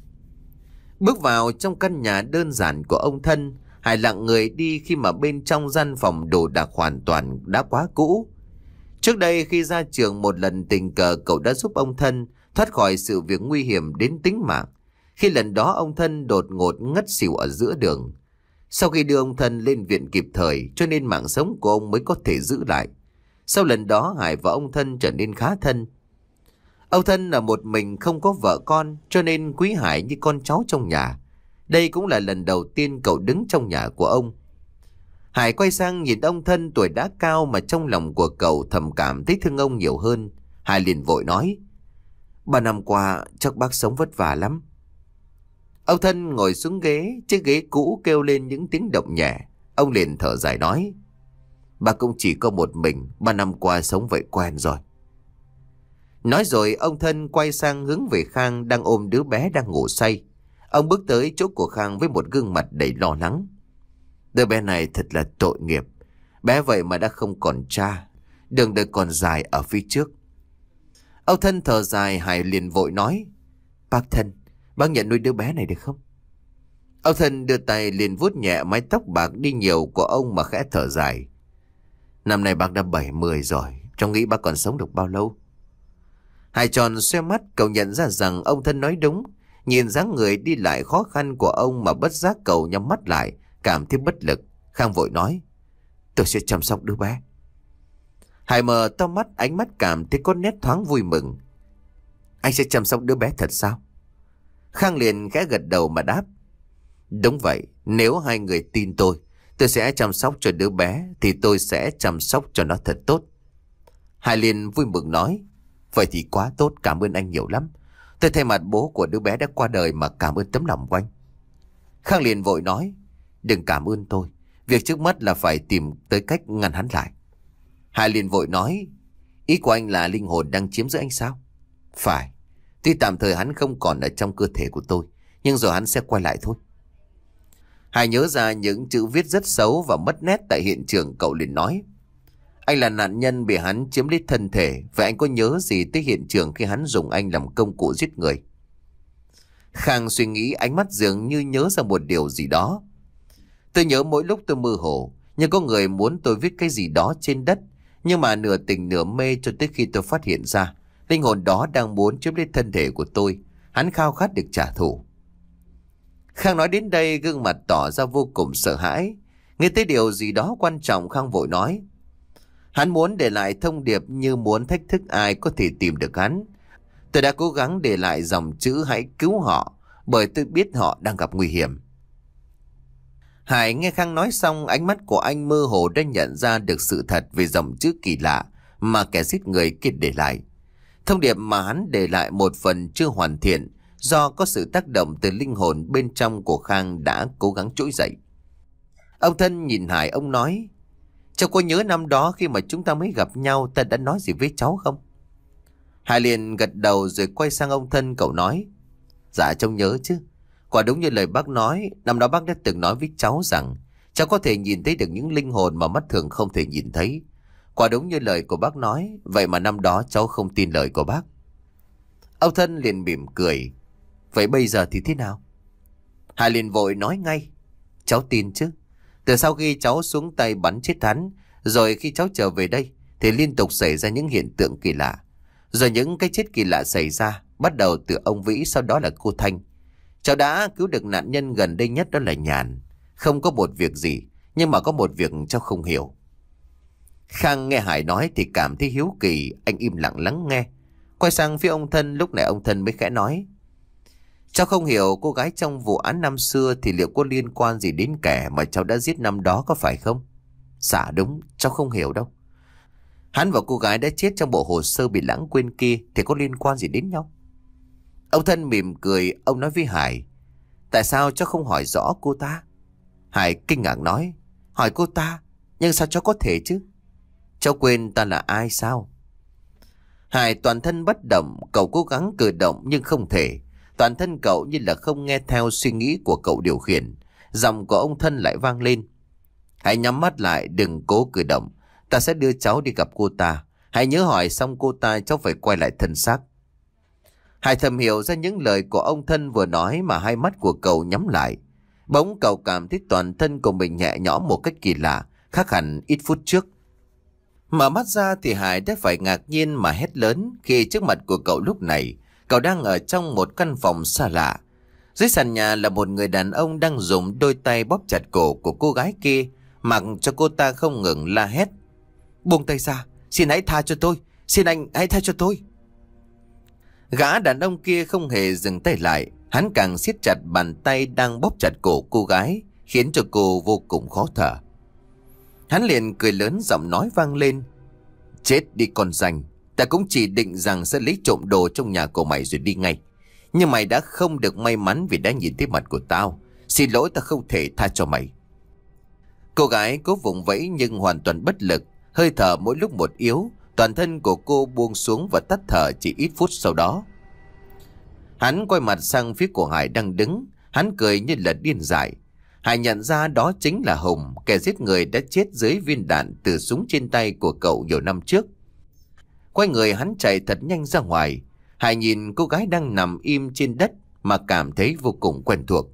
[SPEAKER 1] Bước vào trong căn nhà đơn giản của ông Thân, Hải lặng người đi khi mà bên trong gian phòng đồ đạc hoàn toàn đã quá cũ. Trước đây khi ra trường một lần tình cờ cậu đã giúp ông Thân thoát khỏi sự việc nguy hiểm đến tính mạng. Khi lần đó ông Thân đột ngột ngất xỉu ở giữa đường. Sau khi đưa ông Thân lên viện kịp thời cho nên mạng sống của ông mới có thể giữ lại. Sau lần đó Hải và ông Thân trở nên khá thân. Ông Thân là một mình không có vợ con cho nên quý Hải như con cháu trong nhà. Đây cũng là lần đầu tiên cậu đứng trong nhà của ông. Hải quay sang nhìn ông Thân tuổi đã cao mà trong lòng của cậu thầm cảm thấy thương ông nhiều hơn. Hải liền vội nói. Ba năm qua chắc bác sống vất vả lắm. Ông Thân ngồi xuống ghế, chiếc ghế cũ kêu lên những tiếng động nhẹ. Ông liền thở dài nói. Bác cũng chỉ có một mình, ba năm qua sống vậy quen rồi. Nói rồi ông Thân quay sang hướng về Khang đang ôm đứa bé đang ngủ say. Ông bước tới chỗ của Khang với một gương mặt đầy lo lắng. Đứa bé này thật là tội nghiệp. Bé vậy mà đã không còn cha. Đường đời còn dài ở phía trước. Ông Thân thở dài. Hải liền vội nói. Bác Thân, bác nhận nuôi đứa bé này được không? Ông Thân đưa tay liền vuốt nhẹ mái tóc bạc đi nhiều của ông mà khẽ thở dài. Năm nay bác đã bảy mươi rồi. Cháu nghĩ bác còn sống được bao lâu? Hải tròn xoe mắt, cậu nhận ra rằng ông Thân nói đúng. Nhìn dáng người đi lại khó khăn của ông mà bất giác cậu nhắm mắt lại, cảm thấy bất lực. Khang vội nói. Tôi sẽ chăm sóc đứa bé. Hải mở to mắt, ánh mắt cảm thấy có nét thoáng vui mừng. Anh sẽ chăm sóc đứa bé thật sao? Khang liền khẽ gật đầu mà đáp. Đúng vậy, nếu hai người tin tôi, tôi sẽ chăm sóc cho đứa bé, thì tôi sẽ chăm sóc cho nó thật tốt. Hải liền vui mừng nói. Vậy thì quá tốt, cảm ơn anh nhiều lắm. Tôi thay mặt bố của đứa bé đã qua đời mà cảm ơn tấm lòng của anh. Khang liền vội nói. Đừng cảm ơn tôi. Việc trước mắt là phải tìm tới cách ngăn hắn lại. Hải liền vội nói. Ý của anh là linh hồn đang chiếm giữ anh sao? Phải. Tuy tạm thời hắn không còn ở trong cơ thể của tôi, nhưng rồi hắn sẽ quay lại thôi. Hải nhớ ra những chữ viết rất xấu và mất nét tại hiện trường, cậu liền nói. Anh là nạn nhân bị hắn chiếm lấy thân thể. Vậy anh có nhớ gì tới hiện trường khi hắn dùng anh làm công cụ giết người? Khang suy nghĩ, ánh mắt dường như nhớ ra một điều gì đó. Tôi nhớ mỗi lúc tôi mơ hồ, như có người muốn tôi viết cái gì đó trên đất. Nhưng mà nửa tỉnh nửa mê cho tới khi tôi phát hiện ra linh hồn đó đang muốn chiếm lấy thân thể của tôi. Hắn khao khát được trả thù. Khang nói đến đây gương mặt tỏ ra vô cùng sợ hãi. Nghe tới điều gì đó quan trọng, Khang vội nói. Hắn muốn để lại thông điệp như muốn thách thức ai có thể tìm được hắn. Tôi đã cố gắng để lại dòng chữ hãy cứu họ, bởi tôi biết họ đang gặp nguy hiểm. Hải nghe Khang nói xong, ánh mắt của anh mơ hồ đã nhận ra được sự thật về dòng chữ kỳ lạ mà kẻ giết người kia để lại. Thông điệp mà hắn để lại một phần chưa hoàn thiện, do có sự tác động từ linh hồn bên trong của Khang đã cố gắng trỗi dậy. Ông Thân nhìn Hải, ông nói, cháu có nhớ năm đó khi mà chúng ta mới gặp nhau ta đã nói gì với cháu không? Hải liền gật đầu rồi quay sang ông Thân, cậu nói, dạ cháu nhớ chứ. Quả đúng như lời bác nói, năm đó bác đã từng nói với cháu rằng cháu có thể nhìn thấy được những linh hồn mà mắt thường không thể nhìn thấy. Quả đúng như lời của bác nói, vậy mà năm đó cháu không tin lời của bác. Ông Thân liền mỉm cười, vậy bây giờ thì thế nào? Hải liền vội nói ngay, cháu tin chứ. Từ sau khi cháu xuống tay bắn chết hắn, rồi khi cháu trở về đây thì liên tục xảy ra những hiện tượng kỳ lạ. Rồi những cái chết kỳ lạ xảy ra, bắt đầu từ ông Vĩ, sau đó là cô Thanh. Cháu đã cứu được nạn nhân gần đây nhất, đó là Nhàn. Không có một việc gì, nhưng mà có một việc cháu không hiểu. Khang nghe Hải nói thì cảm thấy hiếu kỳ, anh im lặng lắng nghe. Quay sang phía ông Thân, lúc này ông Thân mới khẽ nói, cháu không hiểu cô gái trong vụ án năm xưa thì liệu có liên quan gì đến kẻ mà cháu đã giết năm đó, có phải không? Dạ đúng, cháu không hiểu đâu. Hắn và cô gái đã chết trong bộ hồ sơ bị lãng quên kia thì có liên quan gì đến nhau? Ông Thân mỉm cười, ông nói với Hải, tại sao cháu không hỏi rõ cô ta? Hải kinh ngạc nói, hỏi cô ta? Nhưng sao cháu có thể chứ? Cháu quên ta là ai sao? Hải toàn thân bất động, cậu cố gắng cử động nhưng không thể. Toàn thân cậu như là không nghe theo suy nghĩ của cậu điều khiển. Giọng của ông Thân lại vang lên, hãy nhắm mắt lại, đừng cố cử động. Ta sẽ đưa cháu đi gặp cô ta. Hãy nhớ hỏi xong cô ta cháu phải quay lại thân xác. Hải thầm hiểu ra những lời của ông Thân vừa nói mà hai mắt của cậu nhắm lại. Bỗng cậu cảm thấy toàn thân của mình nhẹ nhõm một cách kỳ lạ, khác hẳn ít phút trước. Mở mắt ra thì Hải đã phải ngạc nhiên mà hét lớn khi trước mặt của cậu lúc này, cậu đang ở trong một căn phòng xa lạ. Dưới sàn nhà là một người đàn ông đang dùng đôi tay bóp chặt cổ của cô gái kia, mặc cho cô ta không ngừng la hét. Buông tay ra, xin hãy tha cho tôi, xin anh hãy tha cho tôi. Gã đàn ông kia không hề dừng tay lại, hắn càng siết chặt bàn tay đang bóp chặt cổ cô gái, khiến cho cô vô cùng khó thở. Hắn liền cười lớn, giọng nói vang lên, chết đi con ranh, ta cũng chỉ định rằng sẽ lấy trộm đồ trong nhà của mày rồi đi ngay. Nhưng mày đã không được may mắn vì đã nhìn thấy mặt của tao. Xin lỗi, ta không thể tha cho mày. Cô gái cố vùng vẫy nhưng hoàn toàn bất lực, hơi thở mỗi lúc một yếu. Toàn thân của cô buông xuống và tắt thở chỉ ít phút sau đó. Hắn quay mặt sang phía của Hải đang đứng. Hắn cười như là điên dại. Hải nhận ra đó chính là Hùng, kẻ giết người đã chết dưới viên đạn từ súng trên tay của cậu nhiều năm trước. Quay người hắn chạy thật nhanh ra ngoài. Hải nhìn cô gái đang nằm im trên đất mà cảm thấy vô cùng quen thuộc.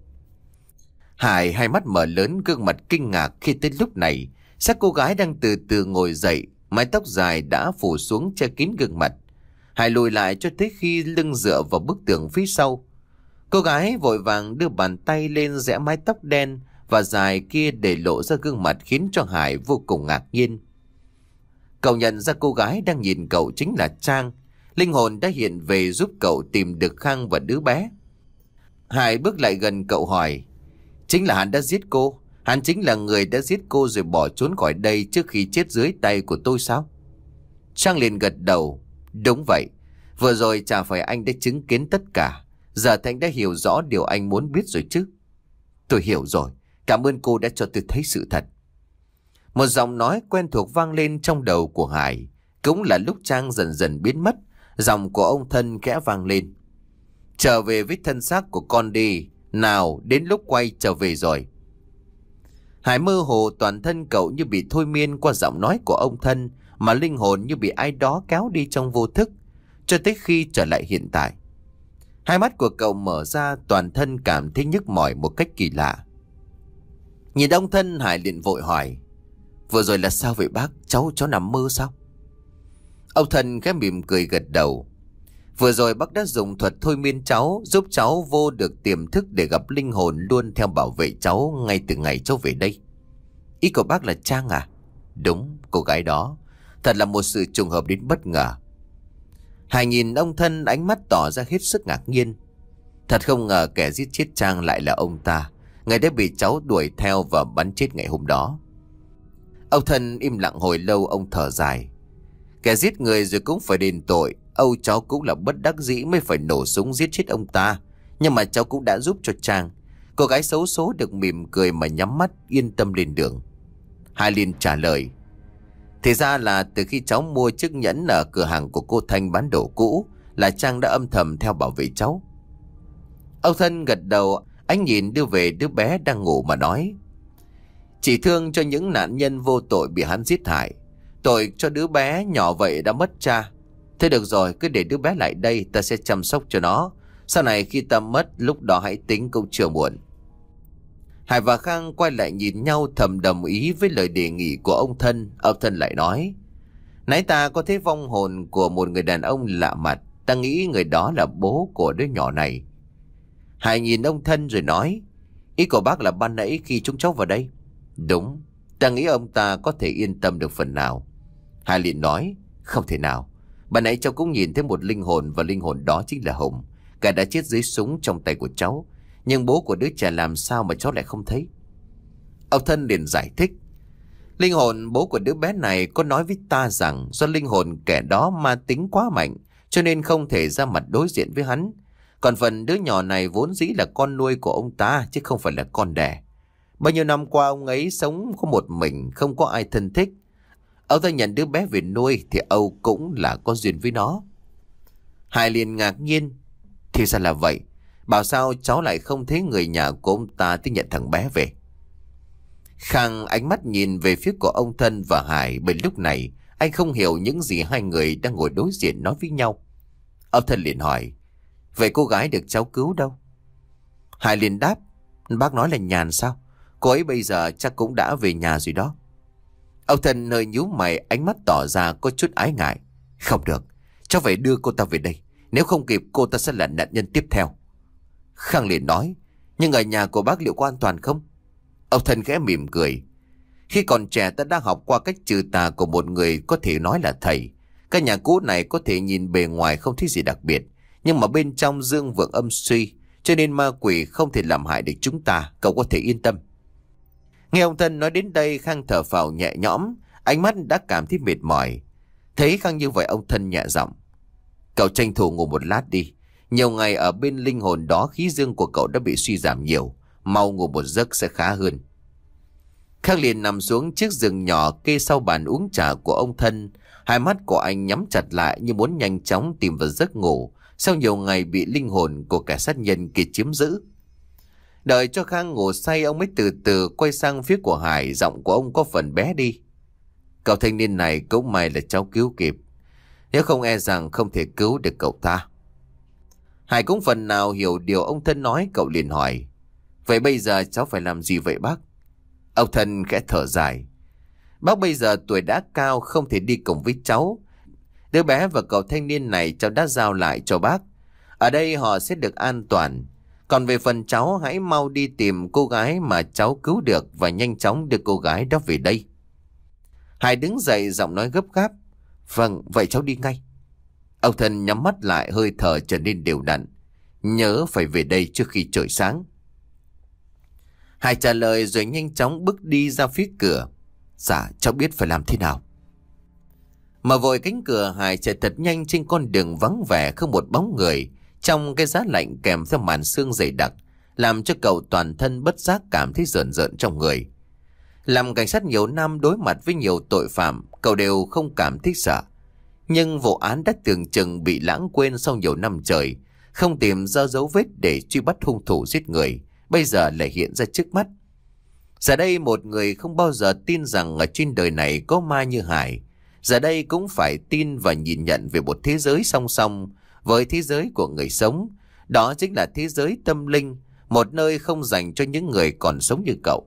[SPEAKER 1] Hải hai mắt mở lớn, gương mặt kinh ngạc khi tới lúc này xác cô gái đang từ từ ngồi dậy, mái tóc dài đã phủ xuống che kín gương mặt. Hải lùi lại cho tới khi lưng dựa vào bức tường phía sau. Cô gái vội vàng đưa bàn tay lên giẽ mái tóc đen và dài kia để lộ ra gương mặt, khiến cho Hải vô cùng ngạc nhiên. Cậu nhận ra cô gái đang nhìn cậu chính là Trang. Linh hồn đã hiện về giúp cậu tìm được Khang và đứa bé. Hải bước lại gần cậu hỏi, chính là hắn đã giết cô? Hắn chính là người đã giết cô rồi bỏ trốn khỏi đây trước khi chết dưới tay của tôi sao? Trang liền gật đầu, đúng vậy. Vừa rồi chả phải anh đã chứng kiến tất cả. Giờ thì anh đã hiểu rõ điều anh muốn biết rồi chứ. Tôi hiểu rồi, cảm ơn cô đã cho tôi thấy sự thật. Một giọng nói quen thuộc vang lên trong đầu của Hải. Cũng là lúc Trang dần dần biến mất, giọng của ông Thân khẽ vang lên, trở về với thân xác của con đi. Nào, đến lúc quay trở về rồi. Hải mơ hồ, toàn thân cậu như bị thôi miên qua giọng nói của ông Thân, mà linh hồn như bị ai đó kéo đi trong vô thức, cho tới khi trở lại hiện tại. Hai mắt của cậu mở ra, toàn thân cảm thấy nhức mỏi một cách kỳ lạ. Nhìn ông Thân, Hải liền vội hỏi, vừa rồi là sao vậy bác? Cháu cháu nằm mơ sao? Ông Thân khẽ mỉm cười gật đầu. Vừa rồi bác đã dùng thuật thôi miên cháu, giúp cháu vô được tiềm thức để gặp linh hồn luôn theo bảo vệ cháu ngay từ ngày cháu về đây. Ý của bác là Trang à? Đúng, cô gái đó. Thật là một sự trùng hợp đến bất ngờ. Hải nhìn ông Thân, ánh mắt tỏ ra hết sức ngạc nhiên. Thật không ngờ kẻ giết chết Trang lại là ông ta, người đã bị cháu đuổi theo và bắn chết ngày hôm đó. Ông Thân im lặng hồi lâu, ông thở dài. Kẻ giết người rồi cũng phải đền tội. Âu cháu cũng là bất đắc dĩ mới phải nổ súng giết chết ông ta. Nhưng mà cháu cũng đã giúp cho Trang. Cô gái xấu số được mỉm cười mà nhắm mắt yên tâm lên đường. Hai Liên trả lời. Thì ra là từ khi cháu mua chiếc nhẫn ở cửa hàng của cô Thanh bán đồ cũ, là Trang đã âm thầm theo bảo vệ cháu. Âu Thân gật đầu, anh nhìn đưa về đứa bé đang ngủ mà nói. Chỉ thương cho những nạn nhân vô tội bị hắn giết hại. Tội cho đứa bé nhỏ vậy đã mất cha. Thế được rồi, cứ để đứa bé lại đây, ta sẽ chăm sóc cho nó. Sau này khi ta mất, lúc đó hãy tính câu chưa muộn. Hải và Khang quay lại nhìn nhau thầm đồng ý với lời đề nghị của ông Thân. Ông Thân lại nói. Nãy ta có thấy vong hồn của một người đàn ông lạ mặt. Ta nghĩ người đó là bố của đứa nhỏ này. Hải nhìn ông Thân rồi nói. Ý của bác là ban nãy khi chúng cháu vào đây? Đúng, ta nghĩ ông ta có thể yên tâm được phần nào. Hải liền nói. Không thể nào. Ban nãy cháu cũng nhìn thấy một linh hồn, và linh hồn đó chính là Hùng, kẻ đã chết dưới súng trong tay của cháu. Nhưng bố của đứa trẻ làm sao mà cháu lại không thấy? Ông Thân liền giải thích. Linh hồn bố của đứa bé này có nói với ta rằng do linh hồn kẻ đó ma tính quá mạnh, cho nên không thể ra mặt đối diện với hắn. Còn phần đứa nhỏ này vốn dĩ là con nuôi của ông ta, chứ không phải là con đẻ. Bao nhiêu năm qua ông ấy sống có một mình, không có ai thân thích. Ông ta nhận đứa bé về nuôi thì Âu cũng là có duyên với nó. Hải liền ngạc nhiên. Thì ra là vậy. Bảo sao cháu lại không thấy người nhà của ông ta tới nhận thằng bé về? Khang ánh mắt nhìn về phía của ông Thân và Hải. Bởi lúc này anh không hiểu những gì hai người đang ngồi đối diện nói với nhau. Ông Thân liền hỏi. Vậy cô gái được cháu cứu đâu? Hải liền đáp. Bác nói là Nhàn sao? Cô ấy bây giờ chắc cũng đã về nhà rồi đó. Ông Thân hơi nhíu mày, ánh mắt tỏ ra có chút ái ngại. Không được, cháu phải đưa cô ta về đây. Nếu không kịp cô ta sẽ là nạn nhân tiếp theo. Khang liền nói. Nhưng ở nhà của bác liệu có an toàn không? Ông Thân khẽ mỉm cười. Khi còn trẻ ta đã học qua cách trừ tà của một người có thể nói là thầy. Căn nhà cũ này có thể nhìn bề ngoài không thấy gì đặc biệt, nhưng mà bên trong dương vượng âm suy, cho nên ma quỷ không thể làm hại được chúng ta. Cậu có thể yên tâm. Nghe ông Thân nói đến đây, Khang thở phào nhẹ nhõm, ánh mắt đã cảm thấy mệt mỏi. Thấy Khang như vậy, ông Thân nhẹ giọng. Cậu tranh thủ ngủ một lát đi. Nhiều ngày ở bên linh hồn đó, khí dương của cậu đã bị suy giảm nhiều. Mau ngủ một giấc sẽ khá hơn. Khang liền nằm xuống chiếc giường nhỏ kê sau bàn uống trà của ông Thân. Hai mắt của anh nhắm chặt lại như muốn nhanh chóng tìm vào giấc ngủ sau nhiều ngày bị linh hồn của kẻ sát nhân kia chiếm giữ. Đợi cho Khang ngủ say, ông mới từ từ quay sang phía của Hải. Giọng của ông có phần bé đi. Cậu thanh niên này cũng may là cháu cứu kịp. Nếu không e rằng không thể cứu được cậu ta. Hải cũng phần nào hiểu điều ông Thân nói. Cậu liền hỏi. Vậy bây giờ cháu phải làm gì vậy bác? Ông Thân khẽ thở dài. Bác bây giờ tuổi đã cao, không thể đi cùng với cháu. Đứa bé và cậu thanh niên này cháu đã giao lại cho bác. Ở đây họ sẽ được an toàn. Còn về phần cháu, hãy mau đi tìm cô gái mà cháu cứu được và nhanh chóng đưa cô gái đó về đây. Hải đứng dậy, giọng nói gấp gáp. Vâng, vậy cháu đi ngay. Ông Thân nhắm mắt lại, hơi thở trở nên đều đặn. Nhớ phải về đây trước khi trời sáng. Hải trả lời rồi nhanh chóng bước đi ra phía cửa. Dạ, cháu biết phải làm thế nào. Mà vội cánh cửa, Hải chạy thật nhanh trên con đường vắng vẻ không một bóng người, trong cái giá lạnh kèm theo màn sương dày đặc, làm cho cậu toàn thân bất giác cảm thấy rợn rợn trong người. Làm cảnh sát nhiều năm, đối mặt với nhiều tội phạm, cậu đều không cảm thấy sợ. Nhưng vụ án đã tưởng chừng bị lãng quên sau nhiều năm trời, không tìm ra dấu vết để truy bắt hung thủ giết người, bây giờ lại hiện ra trước mắt. Giờ đây một người không bao giờ tin rằng ở trên đời này có ma như Hải, giờ đây cũng phải tin và nhìn nhận về một thế giới song song với thế giới của người sống. Đó chính là thế giới tâm linh, một nơi không dành cho những người còn sống như cậu.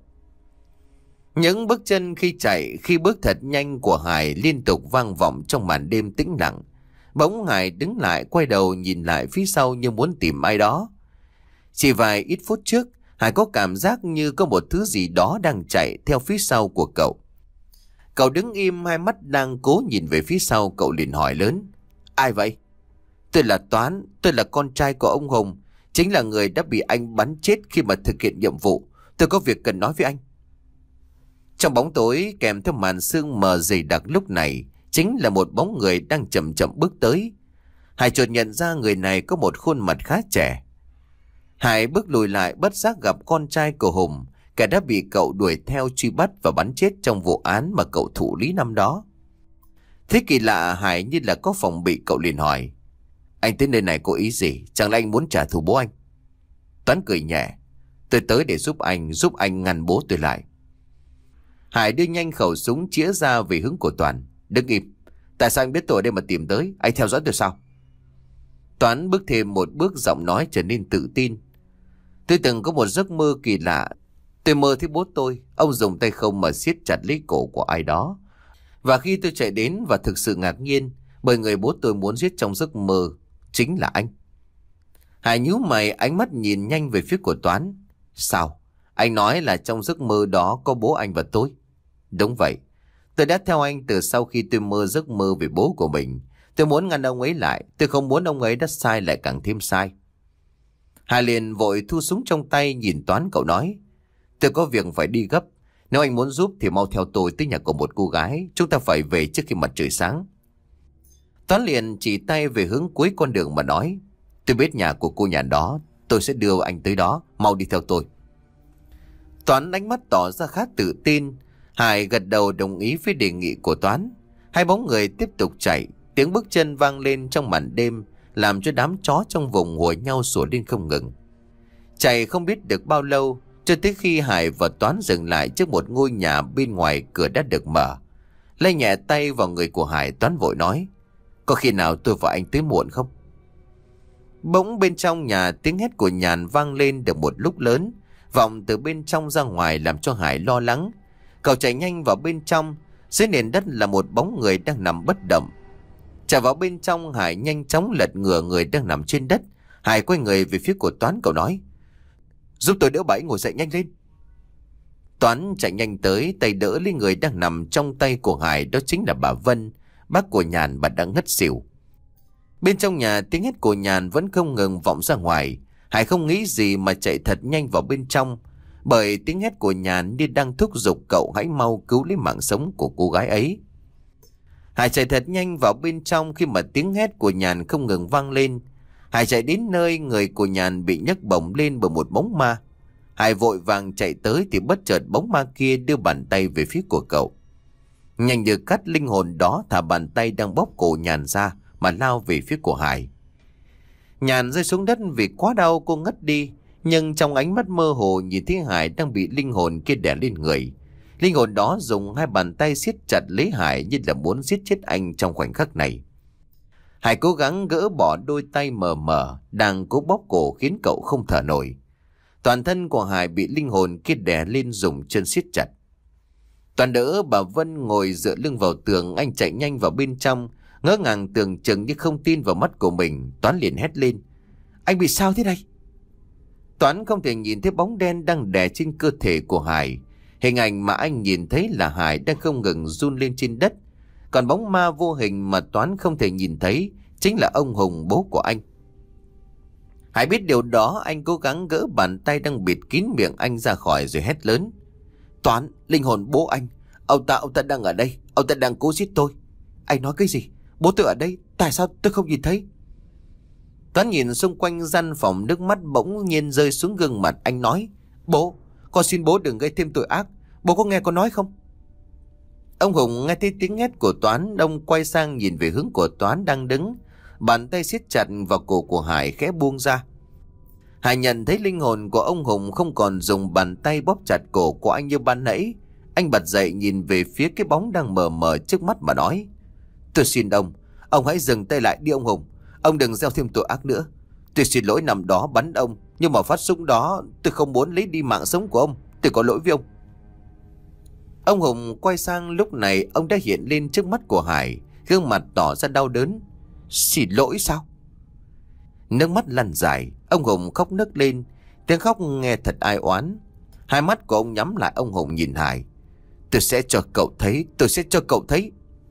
[SPEAKER 1] Những bước chân khi chạy, khi bước thật nhanh của Hải liên tục vang vọng trong màn đêm tĩnh lặng. Bỗng Hải đứng lại, quay đầu nhìn lại phía sau như muốn tìm ai đó. Chỉ vài ít phút trước, Hải có cảm giác như có một thứ gì đó đang chạy theo phía sau của cậu. Cậu đứng im, hai mắt đang cố nhìn về phía sau. Cậu liền hỏi lớn: Ai vậy? Tôi là Toán, tôi là con trai của ông Hùng, chính là người đã bị anh bắn chết khi mà thực hiện nhiệm vụ. Tôi có việc cần nói với anh. Trong bóng tối kèm theo màn sương mờ dày đặc lúc này, chính là một bóng người đang chậm chậm bước tới. Hải chợt nhận ra người này có một khuôn mặt khá trẻ. Hải bước lùi lại, bất giác gặp con trai của Hùng, kẻ đã bị cậu đuổi theo truy bắt và bắn chết trong vụ án mà cậu thụ lý năm đó. Thế kỳ lạ, Hải như là có phòng bị, cậu liền hỏi: Anh tới nơi này có ý gì? Chẳng lẽ anh muốn trả thù bố anh? Toán cười nhẹ: Tôi tới để giúp anh, giúp anh ngăn bố tôi lại. Hải đưa nhanh khẩu súng chĩa ra về hướng của Toán. Đứng im. Tại sao anh biết tôi ở đây mà tìm tới? Anh theo dõi tôi sao? Toán bước thêm một bước, giọng nói trở nên tự tin. Tôi từng có một giấc mơ kỳ lạ. Tôi mơ thấy bố tôi, ông dùng tay không mà siết chặt lấy cổ của ai đó. Và khi tôi chạy đến và thực sự ngạc nhiên, bởi người bố tôi muốn giết trong giấc mơ chính là anh. Hải nhíu mày, ánh mắt nhìn nhanh về phía của Toán. Sao? Anh nói là trong giấc mơ đó có bố anh và tôi. Đúng vậy. Tôi đã theo anh từ sau khi tôi mơ giấc mơ về bố của mình. Tôi muốn ngăn ông ấy lại. Tôi không muốn ông ấy đã sai lại càng thêm sai. Hải liền vội thu súng trong tay, nhìn Toán, cậu nói: Tôi có việc phải đi gấp. Nếu anh muốn giúp thì mau theo tôi tới nhà của một cô gái. Chúng ta phải về trước khi mặt trời sáng. Toán liền chỉ tay về hướng cuối con đường mà nói: Tôi biết nhà của cô nhà đó. Tôi sẽ đưa anh tới đó. Mau đi theo tôi. Toán ánh mắt tỏ ra khá tự tin. Hải gật đầu đồng ý với đề nghị của Toán. Hai bóng người tiếp tục chạy. Tiếng bước chân vang lên trong màn đêm, làm cho đám chó trong vùng hùa nhau sủa lên không ngừng. Chạy không biết được bao lâu, cho tới khi Hải và Toán dừng lại trước một ngôi nhà bên ngoài cửa đã được mở. Lay nhẹ tay vào người của Hải, Toán vội nói: Có khi nào tôi và anh tới muộn không? Bỗng bên trong nhà, tiếng hét của Nhàn vang lên được một lúc lớn, vọng từ bên trong ra ngoài làm cho Hải lo lắng. Cậu chạy nhanh vào bên trong. Dưới nền đất là một bóng người đang nằm bất động. Chạy vào bên trong, Hải nhanh chóng lật ngửa người đang nằm trên đất. Hải quay người về phía của Toán, cậu nói: Giúp tôi đỡ bà ấy ngồi dậy nhanh lên. Toán chạy nhanh tới, tay đỡ lấy người đang nằm trong tay của Hải, đó chính là bà Vân, bác của Nhàn. Bà đã ngất xỉu. Bên trong nhà, tiếng hét của Nhàn vẫn không ngừng vọng ra ngoài. Hải không nghĩ gì mà chạy thật nhanh vào bên trong, bởi tiếng hét của Nhàn như đang thúc giục cậu hãy mau cứu lấy mạng sống của cô gái ấy. Hải chạy thật nhanh vào bên trong. Khi mà tiếng hét của Nhàn không ngừng vang lên, Hải chạy đến nơi người của Nhàn bị nhấc bổng lên bởi một bóng ma. Hải vội vàng chạy tới thì bất chợt bóng ma kia đưa bàn tay về phía của cậu. Nhanh như cắt, linh hồn đó thả bàn tay đang bóp cổ Nhàn ra mà lao về phía của Hải. Nhàn rơi xuống đất vì quá đau, cô ngất đi. Nhưng trong ánh mắt mơ hồ nhìn thấy Hải đang bị linh hồn kia đè lên người. Linh hồn đó dùng hai bàn tay siết chặt lấy Hải như là muốn giết chết anh trong khoảnh khắc này. Hải cố gắng gỡ bỏ đôi tay mờ mờ đang cố bóp cổ, khiến cậu không thở nổi. Toàn thân của Hải bị linh hồn kia đè lên, dùng chân siết chặt. Toàn đỡ bà Vân ngồi dựa lưng vào tường. Anh chạy nhanh vào bên trong, ngỡ ngàng tưởng chừng như không tin vào mắt của mình. Toán liền hét lên: Anh bị sao thế này? Toán không thể nhìn thấy bóng đen đang đè trên cơ thể của Hải. Hình ảnh mà anh nhìn thấy là Hải đang không ngừng run lên trên đất. Còn bóng ma vô hình mà Toán không thể nhìn thấy chính là ông Hùng, bố của anh. Hải biết điều đó, anh cố gắng gỡ bàn tay đang bịt kín miệng anh ra khỏi rồi hét lớn: Toán, linh hồn bố anh, ông ta, ông ta đang ở đây, ông ta đang cố giết tôi. Anh nói cái gì? Bố tôi ở đây, tại sao tôi không nhìn thấy? Toán nhìn xung quanh gian phòng, nước mắt bỗng nhiên rơi xuống gương mặt. Anh nói: Bố, con xin bố đừng gây thêm tội ác. Bố có nghe con nói không? Ông Hùng nghe thấy tiếng hét của Toán, ông quay sang nhìn về hướng của Toán đang đứng. Bàn tay siết chặt vào cổ của Hải khẽ buông ra. Hải nhận thấy linh hồn của ông Hùng không còn dùng bàn tay bóp chặt cổ của anh như ban nãy. Anh bật dậy nhìn về phía cái bóng đang mờ mờ trước mắt mà nói: Tôi xin ông, ông hãy dừng tay lại đi ông Hùng. Ông đừng gieo thêm tội ác nữa. Tôi xin lỗi năm đó bắn ông, nhưng mà phát súng đó tôi không muốn lấy đi mạng sống của ông. Tôi có lỗi với ông. Ông Hùng quay sang, lúc này ông đã hiện lên trước mắt của Hải, gương mặt tỏ ra đau đớn. Xin lỗi sao? Nước mắt lăn dài, ông Hùng khóc nức lên. Tiếng khóc nghe thật ai oán. Hai mắt của ông nhắm lại, ông Hùng nhìn Hải. Tôi sẽ cho cậu thấy, tôi sẽ cho cậu thấy.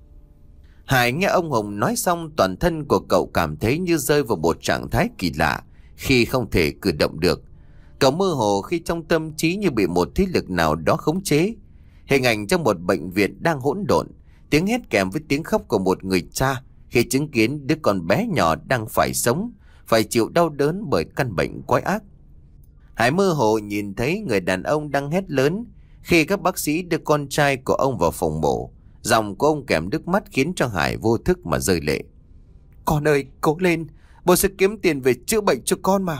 [SPEAKER 1] Hải nghe ông Hùng nói xong, toàn thân của cậu cảm thấy như rơi vào một trạng thái kỳ lạ khi không thể cử động được. Cậu mơ hồ khi trong tâm trí như bị một thế lực nào đó khống chế. Hình ảnh trong một bệnh viện đang hỗn độn, tiếng hét kèm với tiếng khóc của một người cha khi chứng kiến đứa con bé nhỏ đang phải sống, phải chịu đau đớn bởi căn bệnh quái ác. Hải mơ hồ nhìn thấy người đàn ông đang hét lớn khi các bác sĩ đưa con trai của ông vào phòng mổ. Giọng của ông kèm nước mắt khiến cho Hải vô thức mà rơi lệ. Con ơi, cố lên, bố sẽ kiếm tiền về chữa bệnh cho con mà.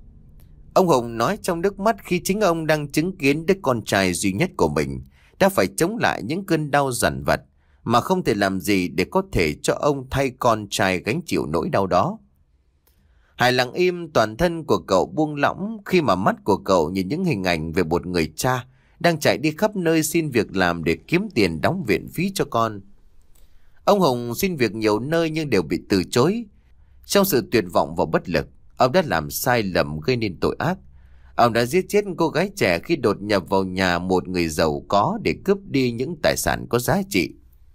[SPEAKER 1] Ông Hùng nói trong nước mắt khi chính ông đang chứng kiến đứa con trai duy nhất của mình đã phải chống lại những cơn đau dằn vặt mà không thể làm gì để có thể cho ông thay con trai gánh chịu nỗi đau đó. Hải lặng im, toàn thân của cậu buông lỏng khi mà mắt của cậu nhìn những hình ảnh về một người cha đang chạy đi khắp nơi xin việc làm để kiếm tiền đóng viện phí cho con. Ông Hùng xin việc nhiều nơi nhưng đều bị từ chối. Trong sự tuyệt vọng và bất lực, ông đã làm sai lầm gây nên tội ác. Ông đã giết chết cô gái trẻ khi đột nhập vào nhà một người giàu có để cướp đi những tài sản có giá trị.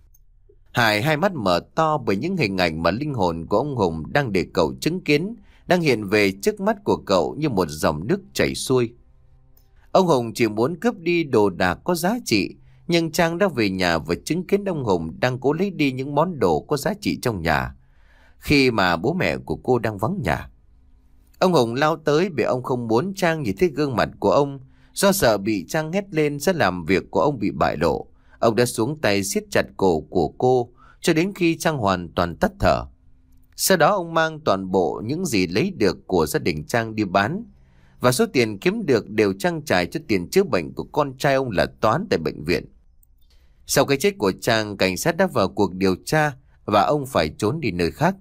[SPEAKER 1] Hải hai mắt mở to bởi những hình ảnh mà linh hồn của ông Hùng đang để cậu chứng kiến đang hiện về trước mắt của cậu như một dòng nước chảy xuôi. Ông Hùng chỉ muốn cướp đi đồ đạc có giá trị, nhưng Trang đã về nhà và chứng kiến ông Hùng đang cố lấy đi những món đồ có giá trị trong nhà khi mà bố mẹ của cô đang vắng nhà. Ông Hùng lao tới vì ông không muốn Trang nhìn thấy gương mặt của ông. Do sợ bị Trang hét lên sẽ làm việc của ông bị bại lộ, ông đã xuống tay siết chặt cổ của cô cho đến khi Trang hoàn toàn tắt thở. Sau đó ông mang toàn bộ những gì lấy được của gia đình Trang đi bán, và số tiền kiếm được đều trang trải cho tiền chữa bệnh của con trai ông là Toán tại bệnh viện. Sau cái chết của Trang, cảnh sát đã vào cuộc điều tra và ông phải trốn đi nơi khác.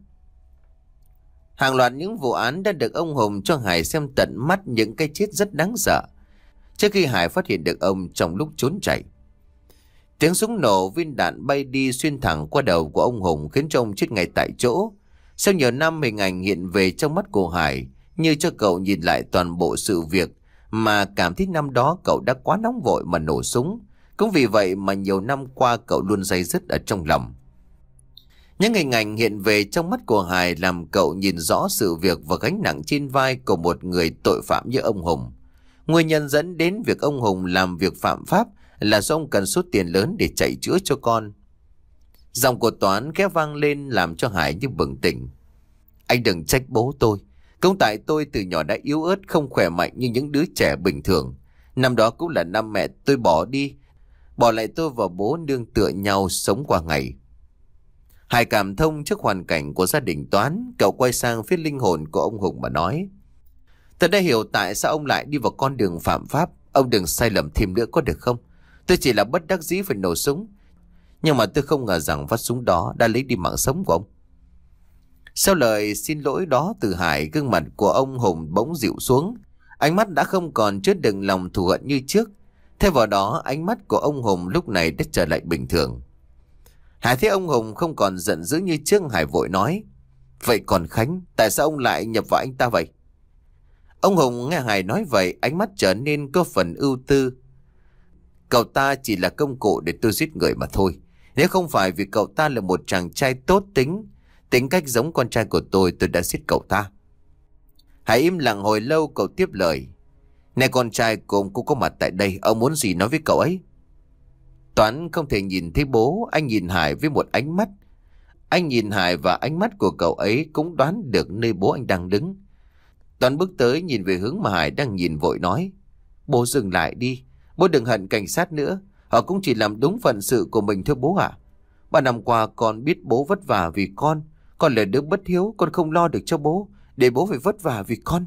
[SPEAKER 1] Hàng loạt những vụ án đã được ông Hùng cho Hải xem tận mắt những cái chết rất đáng sợ trước khi Hải phát hiện được ông trong lúc trốn chạy. Tiếng súng nổ, viên đạn bay đi xuyên thẳng qua đầu của ông Hùng khiến cho ông chết ngay tại chỗ. Sau nhiều năm, hình ảnh hiện về trong mắt của Hải như cho cậu nhìn lại toàn bộ sự việc mà cảm thấy năm đó cậu đã quá nóng vội mà nổ súng. Cũng vì vậy mà nhiều năm qua cậu luôn day dứt ở trong lòng. Những hình ảnh hiện về trong mắt của Hải làm cậu nhìn rõ sự việc và gánh nặng trên vai của một người tội phạm như ông Hùng. Nguyên nhân dẫn đến việc ông Hùng làm việc phạm pháp là do ông cần số tiền lớn để chạy chữa cho con. Giọng của Toán khẽ vang lên làm cho Hải như bừng tỉnh. Anh đừng trách bố tôi. Cũng tại tôi từ nhỏ đã yếu ớt, không khỏe mạnh như những đứa trẻ bình thường. Năm đó cũng là năm mẹ tôi bỏ đi, bỏ lại tôi và bố nương tựa nhau sống qua ngày. Hải cảm thông trước hoàn cảnh của gia đình Toán. Cậu quay sang phía linh hồn của ông Hùng mà nói: Tôi đã hiểu tại sao ông lại đi vào con đường phạm pháp. Ông đừng sai lầm thêm nữa có được không? Tôi chỉ là bất đắc dĩ phải nổ súng, nhưng mà tôi không ngờ rằng phát súng đó đã lấy đi mạng sống của ông. Sau lời xin lỗi đó từ Hải, gương mặt của ông Hùng bỗng dịu xuống. Ánh mắt đã không còn chứa đựng lòng thù hận như trước. Thay vào đó, ánh mắt của ông Hùng lúc này đã trở lại bình thường. Hải thấy ông Hùng không còn giận dữ như trước, Hải vội nói: Vậy còn Khánh, tại sao ông lại nhập vào anh ta vậy? Ông Hùng nghe Hải nói vậy, ánh mắt trở nên có phần ưu tư. Cậu ta chỉ là công cụ để tôi giết người mà thôi. Nếu không phải vì cậu ta là một chàng trai tốt tính, tính cách giống con trai của tôi, tôi đã giết cậu ta. Hải im lặng hồi lâu, cậu tiếp lời: Này con trai của ông cũng có mặt tại đây, ông muốn gì nói với cậu ấy? Toán không thể nhìn thấy bố, anh nhìn Hải với một ánh mắt. Anh nhìn Hải và ánh mắt của cậu ấy cũng đoán được nơi bố anh đang đứng. Toán bước tới nhìn về hướng mà Hải đang nhìn, vội nói: Bố dừng lại đi, bố đừng hận cảnh sát nữa. Họ cũng chỉ làm đúng phận sự của mình thôi bố ạ. Ba năm qua con biết bố vất vả vì con. Con là đứa bất hiếu, con không lo được cho bố, để bố phải vất vả vì con.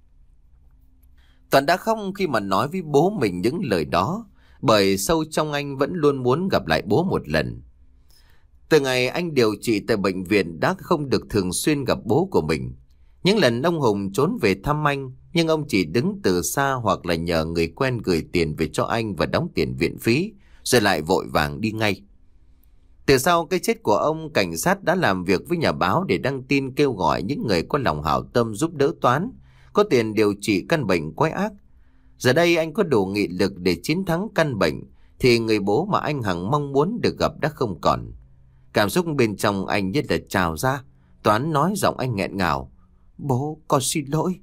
[SPEAKER 1] Toàn đã khóc khi mà nói với bố mình những lời đó, bởi sâu trong anh vẫn luôn muốn gặp lại bố một lần. Từ ngày anh điều trị tại bệnh viện đã không được thường xuyên gặp bố của mình. Những lần ông Hùng trốn về thăm anh, nhưng ông chỉ đứng từ xa hoặc là nhờ người quen gửi tiền về cho anh và đóng tiền viện phí, rồi lại vội vàng đi ngay. Từ sau cái chết của ông, cảnh sát đã làm việc với nhà báo để đăng tin kêu gọi những người có lòng hảo tâm giúp đỡ Toán, có tiền điều trị căn bệnh quái ác. Giờ đây anh có đủ nghị lực để chiến thắng căn bệnh, thì người bố mà anh hằng mong muốn được gặp đã không còn. Cảm xúc bên trong anh như là trào ra. Toán nói giọng anh nghẹn ngào: "Bố, con xin lỗi."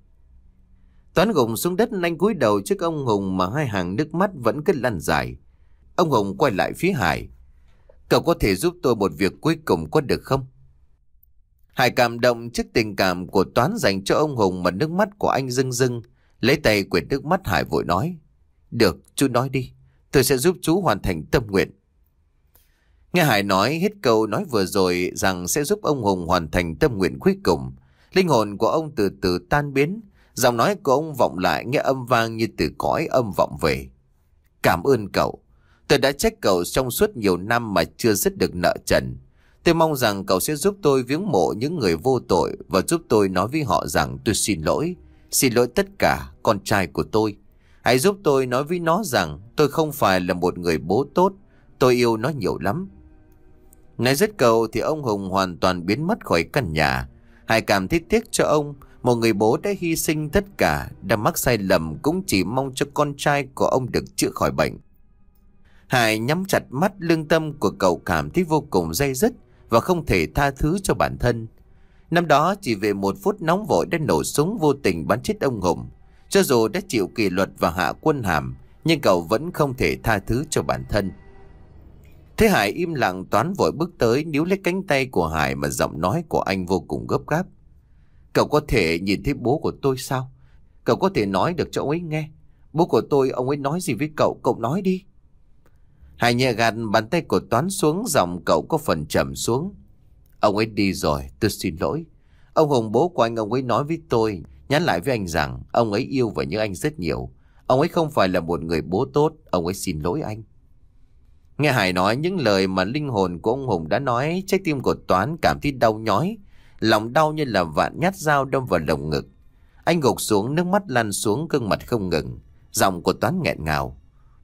[SPEAKER 1] Toán gục xuống đất, anh cúi đầu trước ông Hùng mà hai hàng nước mắt vẫn cứ lăn dài. Ông Hùng quay lại phía Hải: "Cậu có thể giúp tôi một việc cuối cùng có được không?" Hải cảm động trước tình cảm của Toán dành cho ông Hùng mà nước mắt của anh rưng rưng. Lấy tay quệt nước mắt, Hải vội nói: "Được, chú nói đi, tôi sẽ giúp chú hoàn thành tâm nguyện." Nghe Hải nói hết câu nói vừa rồi rằng sẽ giúp ông Hùng hoàn thành tâm nguyện cuối cùng, linh hồn của ông từ từ tan biến. Giọng nói của ông vọng lại nghe âm vang như từ cõi âm vọng về: "Cảm ơn cậu. Tôi đã trách cậu trong suốt nhiều năm mà chưa dứt được nợ trần. Tôi mong rằng cậu sẽ giúp tôi viếng mộ những người vô tội và giúp tôi nói với họ rằng tôi xin lỗi. Xin lỗi tất cả con trai của tôi. Hãy giúp tôi nói với nó rằng tôi không phải là một người bố tốt. Tôi yêu nó nhiều lắm." Nói dứt câu thì ông Hùng hoàn toàn biến mất khỏi căn nhà. Hải cảm thấy tiếc cho ông, một người bố đã hy sinh tất cả, đã mắc sai lầm cũng chỉ mong cho con trai của ông được chữa khỏi bệnh. Hải nhắm chặt mắt, lương tâm của cậu cảm thấy vô cùng day dứt và không thể tha thứ cho bản thân. Năm đó chỉ vì một phút nóng vội đã nổ súng vô tình bắn chết ông Hùng. Cho dù đã chịu kỷ luật và hạ quân hàm, nhưng cậu vẫn không thể tha thứ cho bản thân. Thế Hải im lặng, Toán vội bước tới níu lấy cánh tay của Hải mà giọng nói của anh vô cùng gấp gáp: "Cậu có thể nhìn thấy bố của tôi sao? Cậu có thể nói được cho ông ấy nghe. Bố của tôi, ông ấy nói gì với cậu? Cậu nói đi." Hải nhẹ gạt bàn tay của Toán xuống, giọng cậu có phần trầm xuống: "Ông ấy đi rồi, tôi xin lỗi. Ông Hùng bố của anh, ông ấy nói với tôi, nhắn lại với anh rằng ông ấy yêu và nhớ anh rất nhiều. Ông ấy không phải là một người bố tốt, ông ấy xin lỗi anh." Nghe Hải nói những lời mà linh hồn của ông Hùng đã nói, trái tim của Toán cảm thấy đau nhói, lòng đau như là vạn nhát dao đâm vào lồng ngực. Anh gục xuống, nước mắt lăn xuống gương mặt không ngừng. Giọng của Toán nghẹn ngào: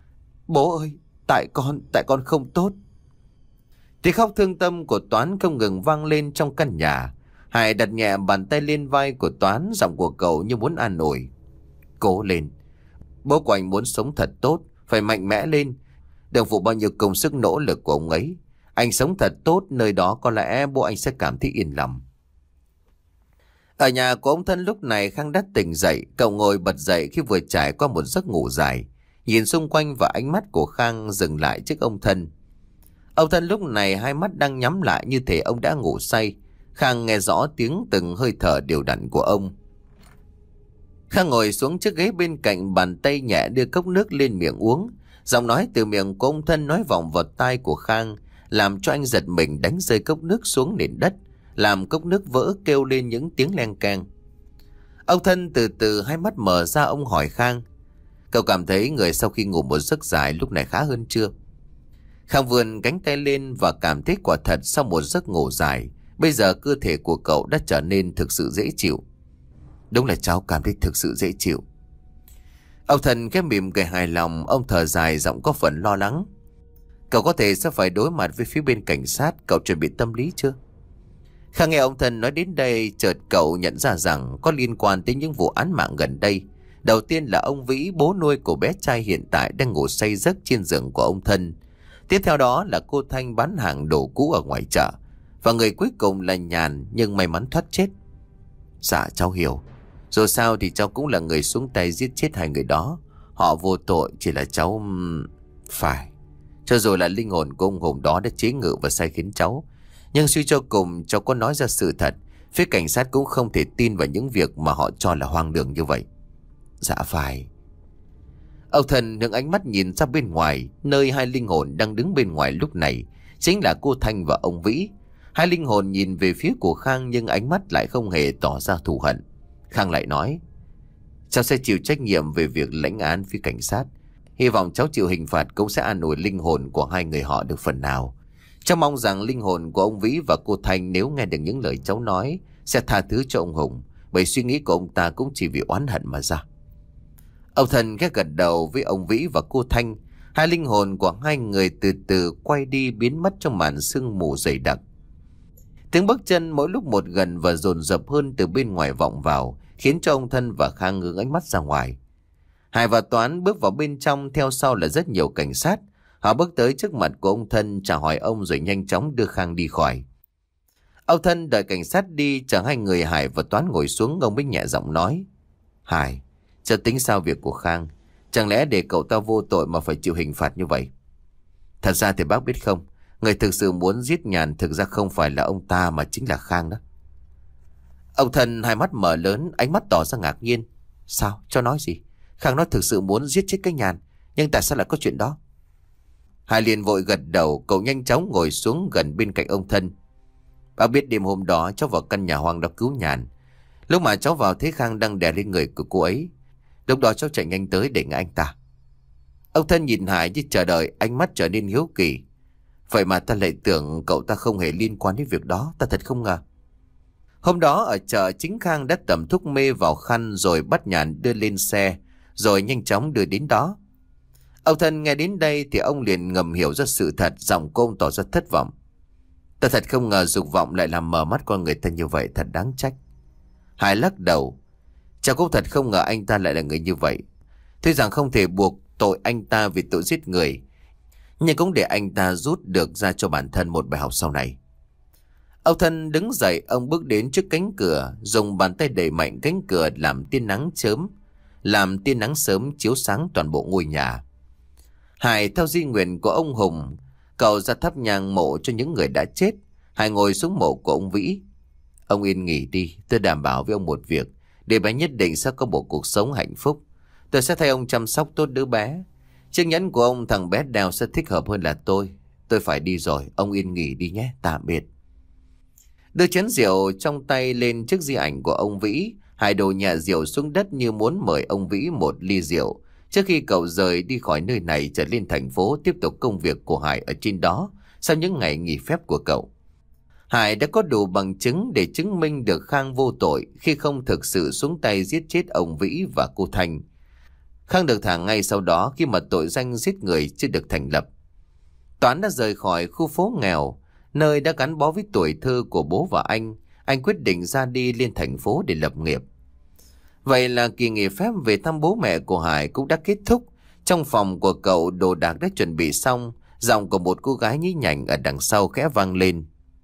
[SPEAKER 1] "Bố ơi, tại con, tại con không tốt." Tiếng khóc thương tâm của Toán không ngừng vang lên trong căn nhà. Hải đặt nhẹ bàn tay lên vai của Toán, giọng của cậu như muốn an ủi: "Cố lên. Bố của anh muốn sống thật tốt, phải mạnh mẽ lên. Đừng phụ bao nhiêu công sức nỗ lực của ông ấy. Anh sống thật tốt, nơi đó có lẽ bố anh sẽ cảm thấy yên lòng." Ở nhà của ông Thân lúc này, Khang đã tỉnh dậy. Cậu ngồi bật dậy khi vừa trải qua một giấc ngủ dài. Nhìn xung quanh và ánh mắt của Khang dừng lại trước ông Thân. Ông Thân lúc này hai mắt đang nhắm lại như thể ông đã ngủ say. Khang nghe rõ tiếng từng hơi thở đều đặn của ông. Khang ngồi xuống chiếc ghế bên cạnh, bàn tay nhẹ đưa cốc nước lên miệng uống. Giọng nói từ miệng của ông Thân nói vọng vào tai của Khang, làm cho anh giật mình đánh rơi cốc nước xuống nền đất, làm cốc nước vỡ kêu lên những tiếng leng keng. Ông Thân từ từ hai mắt mở ra, ông hỏi Khang: "Cậu cảm thấy người sau khi ngủ một giấc dài lúc này khá hơn chưa?" Khang vươn cánh tay lên và cảm thấy quả thật sau một giấc ngủ dài, bây giờ cơ thể của cậu đã trở nên thực sự dễ chịu. "Đúng là cháu cảm thấy thực sự dễ chịu." Ông Thân khẽ mỉm cười hài lòng, ông thở dài, giọng có phần lo lắng: "Cậu có thể sẽ phải đối mặt với phía bên cảnh sát, cậu chuẩn bị tâm lý chưa?" Khang nghe ông Thân nói đến đây, chợt cậu nhận ra rằng có liên quan tới những vụ án mạng gần đây. Đầu tiên là ông Vĩ, bố nuôi của bé trai hiện tại đang ngủ say giấc trên giường của ông Thân. Tiếp theo đó là cô Thanh bán hàng đồ cũ ở ngoài chợ. Và người cuối cùng là Nhàn, nhưng may mắn thoát chết. "Dạ cháu hiểu. Dù sao thì cháu cũng là người xuống tay giết chết hai người đó. Họ vô tội, chỉ là cháu... Phải. Cho dù là linh hồn của ông Hùng đó đã chế ngự và sai khiến cháu, nhưng suy cho cùng cháu có nói ra sự thật, phía cảnh sát cũng không thể tin vào những việc mà họ cho là hoang đường như vậy." "Dạ phải." Ông Thân hướng ánh mắt nhìn ra bên ngoài, nơi hai linh hồn đang đứng bên ngoài lúc này chính là cô Thanh và ông Vĩ. Hai linh hồn nhìn về phía của Khang nhưng ánh mắt lại không hề tỏ ra thù hận. Khang lại nói: "Cháu sẽ chịu trách nhiệm về việc lãnh án phía cảnh sát. Hy vọng cháu chịu hình phạt cũng sẽ an ủi linh hồn của hai người họ được phần nào. Cháu mong rằng linh hồn của ông Vĩ và cô Thanh nếu nghe được những lời cháu nói sẽ tha thứ cho ông Hùng, bởi suy nghĩ của ông ta cũng chỉ vì oán hận mà ra." Ông Thân ghé gật đầu với ông Vĩ và cô Thanh. Hai linh hồn của hai người từ từ quay đi, biến mất trong màn sương mù dày đặc. Tiếng bước chân mỗi lúc một gần và dồn dập hơn từ bên ngoài vọng vào, khiến cho ông Thân và Khang ngước ánh mắt ra ngoài. Hải và Toán bước vào bên trong, theo sau là rất nhiều cảnh sát. Họ bước tới trước mặt của ông Thân, chào hỏi ông rồi nhanh chóng đưa Khang đi khỏi. Ông Thân đợi cảnh sát đi, chờ hai người Hải và Toán ngồi xuống, ông mới nhẹ giọng nói: Hải, chưa tính sao việc của Khang? Chẳng lẽ để cậu ta vô tội mà phải chịu hình phạt như vậy? Thật ra thì bác biết không, người thực sự muốn giết Nhàn thực ra không phải là ông ta mà chính là Khang đó. Ông Thân hai mắt mở lớn, ánh mắt tỏ ra ngạc nhiên. Sao? Cho nói gì? Khang nói thực sự muốn giết chết cái Nhàn, nhưng tại sao lại có chuyện đó? Hải liền vội gật đầu, cậu nhanh chóng ngồi xuống gần bên cạnh ông Thân. Bác biết đêm hôm đó cháu vào căn nhà hoang đó cứu Nhàn. Lúc mà cháu vào thấy Khang đang đè lên người của cô ấy. Lúc đó cháu chạy nhanh tới để ngã anh ta. Ông Thân nhìn Hải như chờ đợi, ánh mắt trở nên hiếu kỳ. Vậy mà ta lại tưởng cậu ta không hề liên quan đến việc đó, ta thật không ngờ. Hôm đó ở chợ, chính Khang đã tẩm thuốc mê vào khăn rồi bắt Nhàn đưa lên xe, rồi nhanh chóng đưa đến đó. Ông Thân nghe đến đây thì ông liền ngầm hiểu ra sự thật, giọng của ông tỏ ra thất vọng. Ta thật không ngờ dục vọng lại làm mờ mắt con người ta như vậy, thật đáng trách. Hải lắc đầu. Cháu cũng thật không ngờ anh ta lại là người như vậy. Tuy rằng không thể buộc tội anh ta vì tội giết người, nhưng cũng để anh ta rút được ra cho bản thân một bài học sau này. Ông Thân đứng dậy, ông bước đến trước cánh cửa, dùng bàn tay đẩy mạnh cánh cửa làm tia nắng chớm, làm tia nắng sớm chiếu sáng toàn bộ ngôi nhà. Hải theo di nguyện của ông Hùng, cậu ra thắp nhang mộ cho những người đã chết. Hải ngồi xuống mộ của ông Vĩ. Ông yên nghỉ đi, tôi đảm bảo với ông một việc, để bé nhất định sẽ có một cuộc sống hạnh phúc. Tôi sẽ thay ông chăm sóc tốt đứa bé. Chiếc nhẫn của ông thằng bé đeo sẽ thích hợp hơn là tôi. Tôi phải đi rồi, ông yên nghỉ đi nhé, tạm biệt. Đưa chén rượu trong tay lên trước di ảnh của ông Vĩ, Hải đổ nhẹ rượu xuống đất như muốn mời ông Vĩ một ly rượu, trước khi cậu rời đi khỏi nơi này trở lên thành phố tiếp tục công việc của Hải ở trên đó sau những ngày nghỉ phép của cậu. Hải đã có đủ bằng chứng để chứng minh được Khang vô tội khi không thực sự xuống tay giết chết ông Vĩ và cô Thanh. Khang được thả ngay sau đó khi mà tội danh giết người chưa được thành lập. Toán đã rời khỏi khu phố nghèo, nơi đã gắn bó với tuổi thơ của bố và anh. Anh quyết định ra đi lên thành phố để lập nghiệp. Vậy là kỳ nghỉ phép về thăm bố mẹ của Hải cũng đã kết thúc. Trong phòng của cậu, đồ đạc đã chuẩn bị xong. Giọng của một cô gái nhí nhảnh ở đằng sau khẽ vang lên.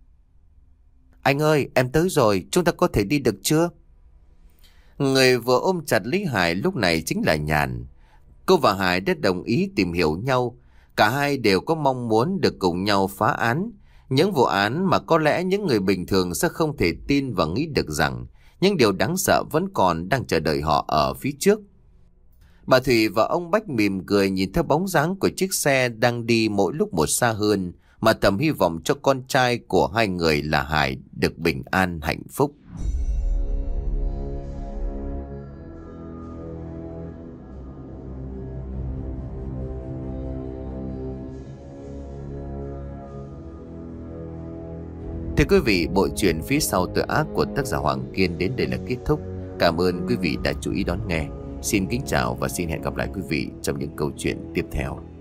[SPEAKER 1] Anh ơi, em tới rồi, chúng ta có thể đi được chưa? Người vừa ôm chặt lấy Hải lúc này chính là Nhàn. Cô và Hải đã đồng ý tìm hiểu nhau. Cả hai đều có mong muốn được cùng nhau phá án. Những vụ án mà có lẽ những người bình thường sẽ không thể tin và nghĩ được rằng những điều đáng sợ vẫn còn đang chờ đợi họ ở phía trước. Bà Thủy và ông Bách mỉm cười nhìn theo bóng dáng của chiếc xe đang đi mỗi lúc một xa hơn, mà thầm hy vọng cho con trai của hai người là Hải được bình an hạnh phúc. Thưa quý vị, bộ truyện Phía Sau Tội Ác của tác giả Hoàng Kiên đến đây là kết thúc. Cảm ơn quý vị đã chú ý đón nghe. Xin kính chào và xin hẹn gặp lại quý vị trong những câu chuyện tiếp theo.